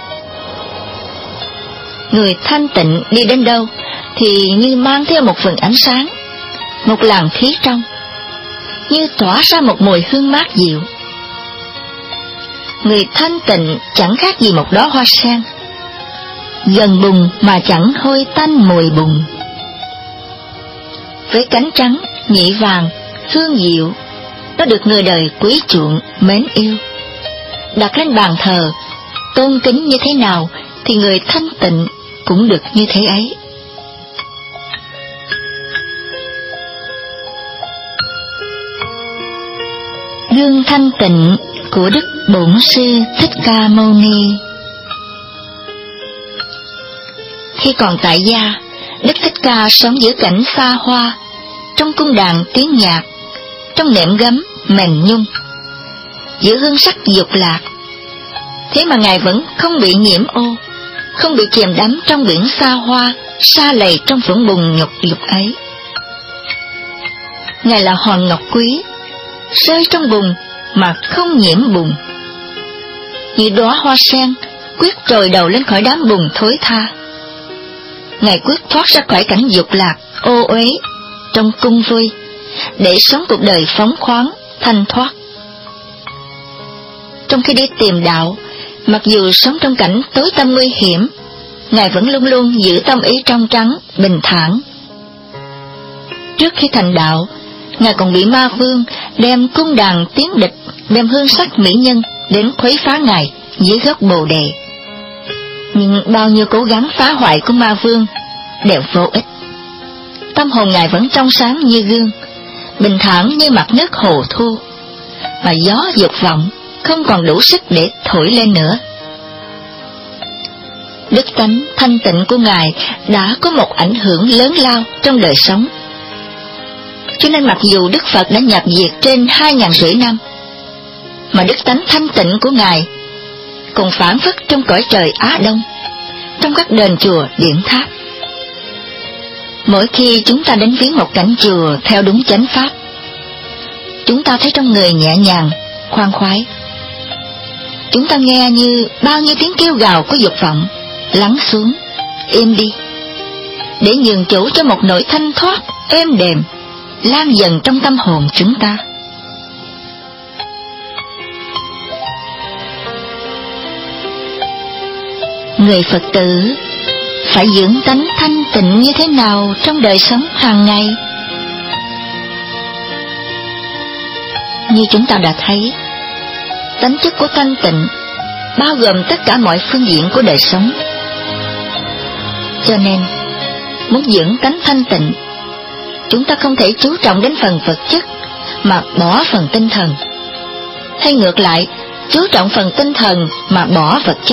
Người thanh tịnh đi đến đâu thì như mang theo một phần ánh sáng, một làn khí trong, như tỏa ra một mùi hương mát dịu. Người thanh tịnh chẳng khác gì một đóa hoa sen, gần bùn mà chẳng hôi tanh mùi bùn. Với cánh trắng, nhị vàng, hương dịu, nó được người đời quý chuộng, mến yêu. Đặt lên bàn thờ, tôn kính như thế nào, thì người thanh tịnh cũng được như thế ấy. Gương thanh tịnh của Đức Bổn Sư Thích Ca Mâu Ni. Khi còn tại gia, Đức Thích Ca sống giữa cảnh xa hoa, trong cung đàn tiếng nhạc, trong nệm gấm mềm nhung, giữa hương sắc dục lạc. Thế mà Ngài vẫn không bị nhiễm ô, không bị chìm đắm trong biển xa hoa, sa lầy trong vũng bùn nhục dục ấy. Ngài là hòn ngọc quý, rơi trong bùn mà không nhiễm bùn. Như đóa hoa sen quyết trồi đầu lên khỏi đám bùn thối tha. Ngài quyết thoát ra khỏi cảnh dục lạc, ô uế, trong cung vui, để sống cuộc đời phóng khoáng, thanh thoát. Trong khi đi tìm đạo, mặc dù sống trong cảnh tối tăm nguy hiểm, Ngài vẫn luôn luôn giữ tâm ý trong trắng, bình thản. Trước khi thành đạo, Ngài còn bị ma vương đem cung đàn tiếng địch, đem hương sắc mỹ nhân đến khuấy phá Ngài dưới gốc bồ đề. Nhưng bao nhiêu cố gắng phá hoại của ma vương đều vô ích. Tâm hồn Ngài vẫn trong sáng như gương, bình thản như mặt nước hồ thu, mà gió dục vọng không còn đủ sức để thổi lên nữa. Đức tánh thanh tịnh của Ngài đã có một ảnh hưởng lớn lao trong đời sống. Cho nên mặc dù Đức Phật đã nhập diệt trên hai ngàn rưỡi năm, mà đức tánh thanh tịnh của Ngài còn phản phất trong cõi trời Á Đông, trong các đền chùa điện tháp. Mỗi khi chúng ta đến viếng một cảnh chùa theo đúng chánh pháp, chúng ta thấy trong người nhẹ nhàng, khoan khoái. Chúng ta nghe như bao nhiêu tiếng kêu gào của dục vọng lắng xuống, im đi, để nhường chỗ cho một nỗi thanh thoát, êm đềm, lan dần trong tâm hồn chúng ta. Người Phật tử phải dưỡng tánh thanh tịnh như thế nào trong đời sống hàng ngày? Như chúng ta đã thấy, tánh chất của thanh tịnh bao gồm tất cả mọi phương diện của đời sống. Cho nên, muốn dưỡng tánh thanh tịnh, chúng ta không thể chú trọng đến phần vật chất mà bỏ phần tinh thần, hay ngược lại, chú trọng phần tinh thần mà bỏ vật chất.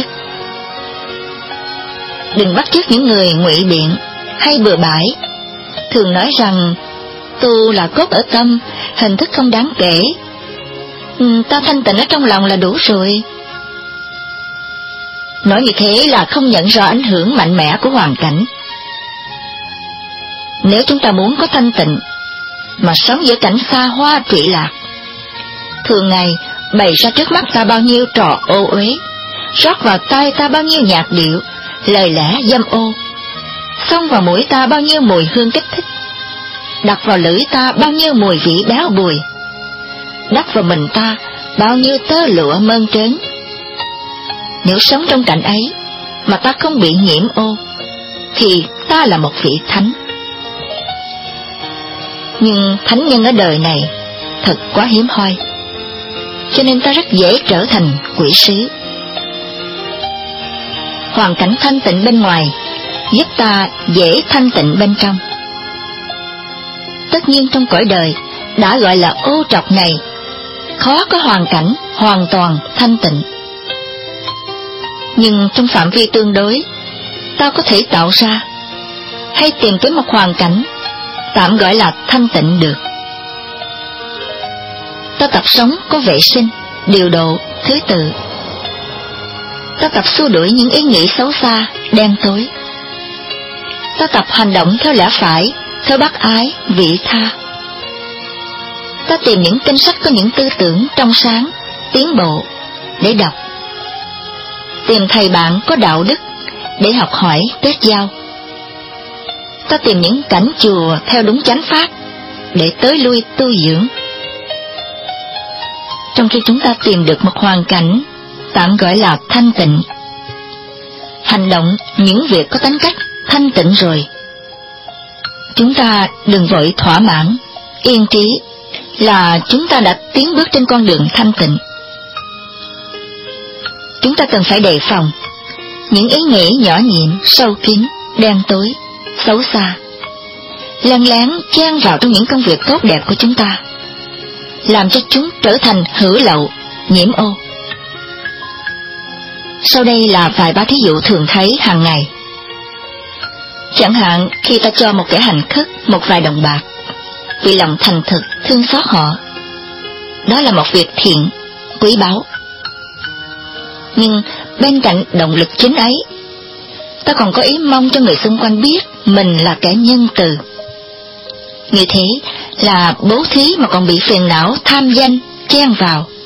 Đừng bắt chước những người ngụy biện hay bừa bãi, thường nói rằng tu là cốt ở tâm, hình thức không đáng kể. Ừ, ta thanh tịnh ở trong lòng là đủ rồi. Nói như thế là không nhận rõ ảnh hưởng mạnh mẽ của hoàn cảnh. Nếu chúng ta muốn có thanh tịnh mà sống giữa cảnh xa hoa trụy lạc, thường ngày bày ra trước mắt ta bao nhiêu trò ô uế, rót vào tai ta bao nhiêu nhạc điệu, lời lẽ dâm ô, xông vào mũi ta bao nhiêu mùi hương kích thích, đặt vào lưỡi ta bao nhiêu mùi vị béo bùi, đắp vào mình ta bao nhiêu tơ lụa mơn trớn. Nếu sống trong cảnh ấy mà ta không bị nhiễm ô, thì ta là một vị thánh. Nhưng thánh nhân ở đời này thật quá hiếm hoi, cho nên ta rất dễ trở thành quỷ sứ. Hoàn cảnh thanh tịnh bên ngoài giúp ta dễ thanh tịnh bên trong. Tất nhiên trong cõi đời đã gọi là ô trọc này, khó có hoàn cảnh hoàn toàn thanh tịnh. Nhưng trong phạm vi tương đối, ta có thể tạo ra hay tìm kiếm một hoàn cảnh tạm gọi là thanh tịnh được. Ta tập sống có vệ sinh, điều độ, thứ tự. Ta tập xua đuổi những ý nghĩ xấu xa, đen tối. Ta tập hành động theo lẽ phải, theo bác ái, vị tha. Ta tìm những kinh sách có những tư tưởng trong sáng, tiến bộ, để đọc. Tìm thầy bạn có đạo đức, để học hỏi, kết giao. Ta tìm những cảnh chùa theo đúng chánh pháp, để tới lui tu dưỡng. Trong khi chúng ta tìm được một hoàn cảnh tạm gọi là thanh tịnh, hành động những việc có tính cách thanh tịnh rồi, chúng ta đừng vội thỏa mãn, yên trí là chúng ta đã tiến bước trên con đường thanh tịnh. Chúng ta cần phải đề phòng những ý nghĩ nhỏ nhiệm, sâu kín, đen tối, xấu xa, lén lén chen vào trong những công việc tốt đẹp của chúng ta, làm cho chúng trở thành hữu lậu, nhiễm ô. Sau đây là vài ba thí dụ thường thấy hàng ngày. Chẳng hạn khi ta cho một kẻ hành khất một vài đồng bạc, vì lòng thành thực thương xót họ, đó là một việc thiện, quý báu. Nhưng bên cạnh động lực chính ấy, ta còn có ý mong cho người xung quanh biết mình là kẻ nhân từ. Như thế là bố thí mà còn bị phiền não tham danh chen vào.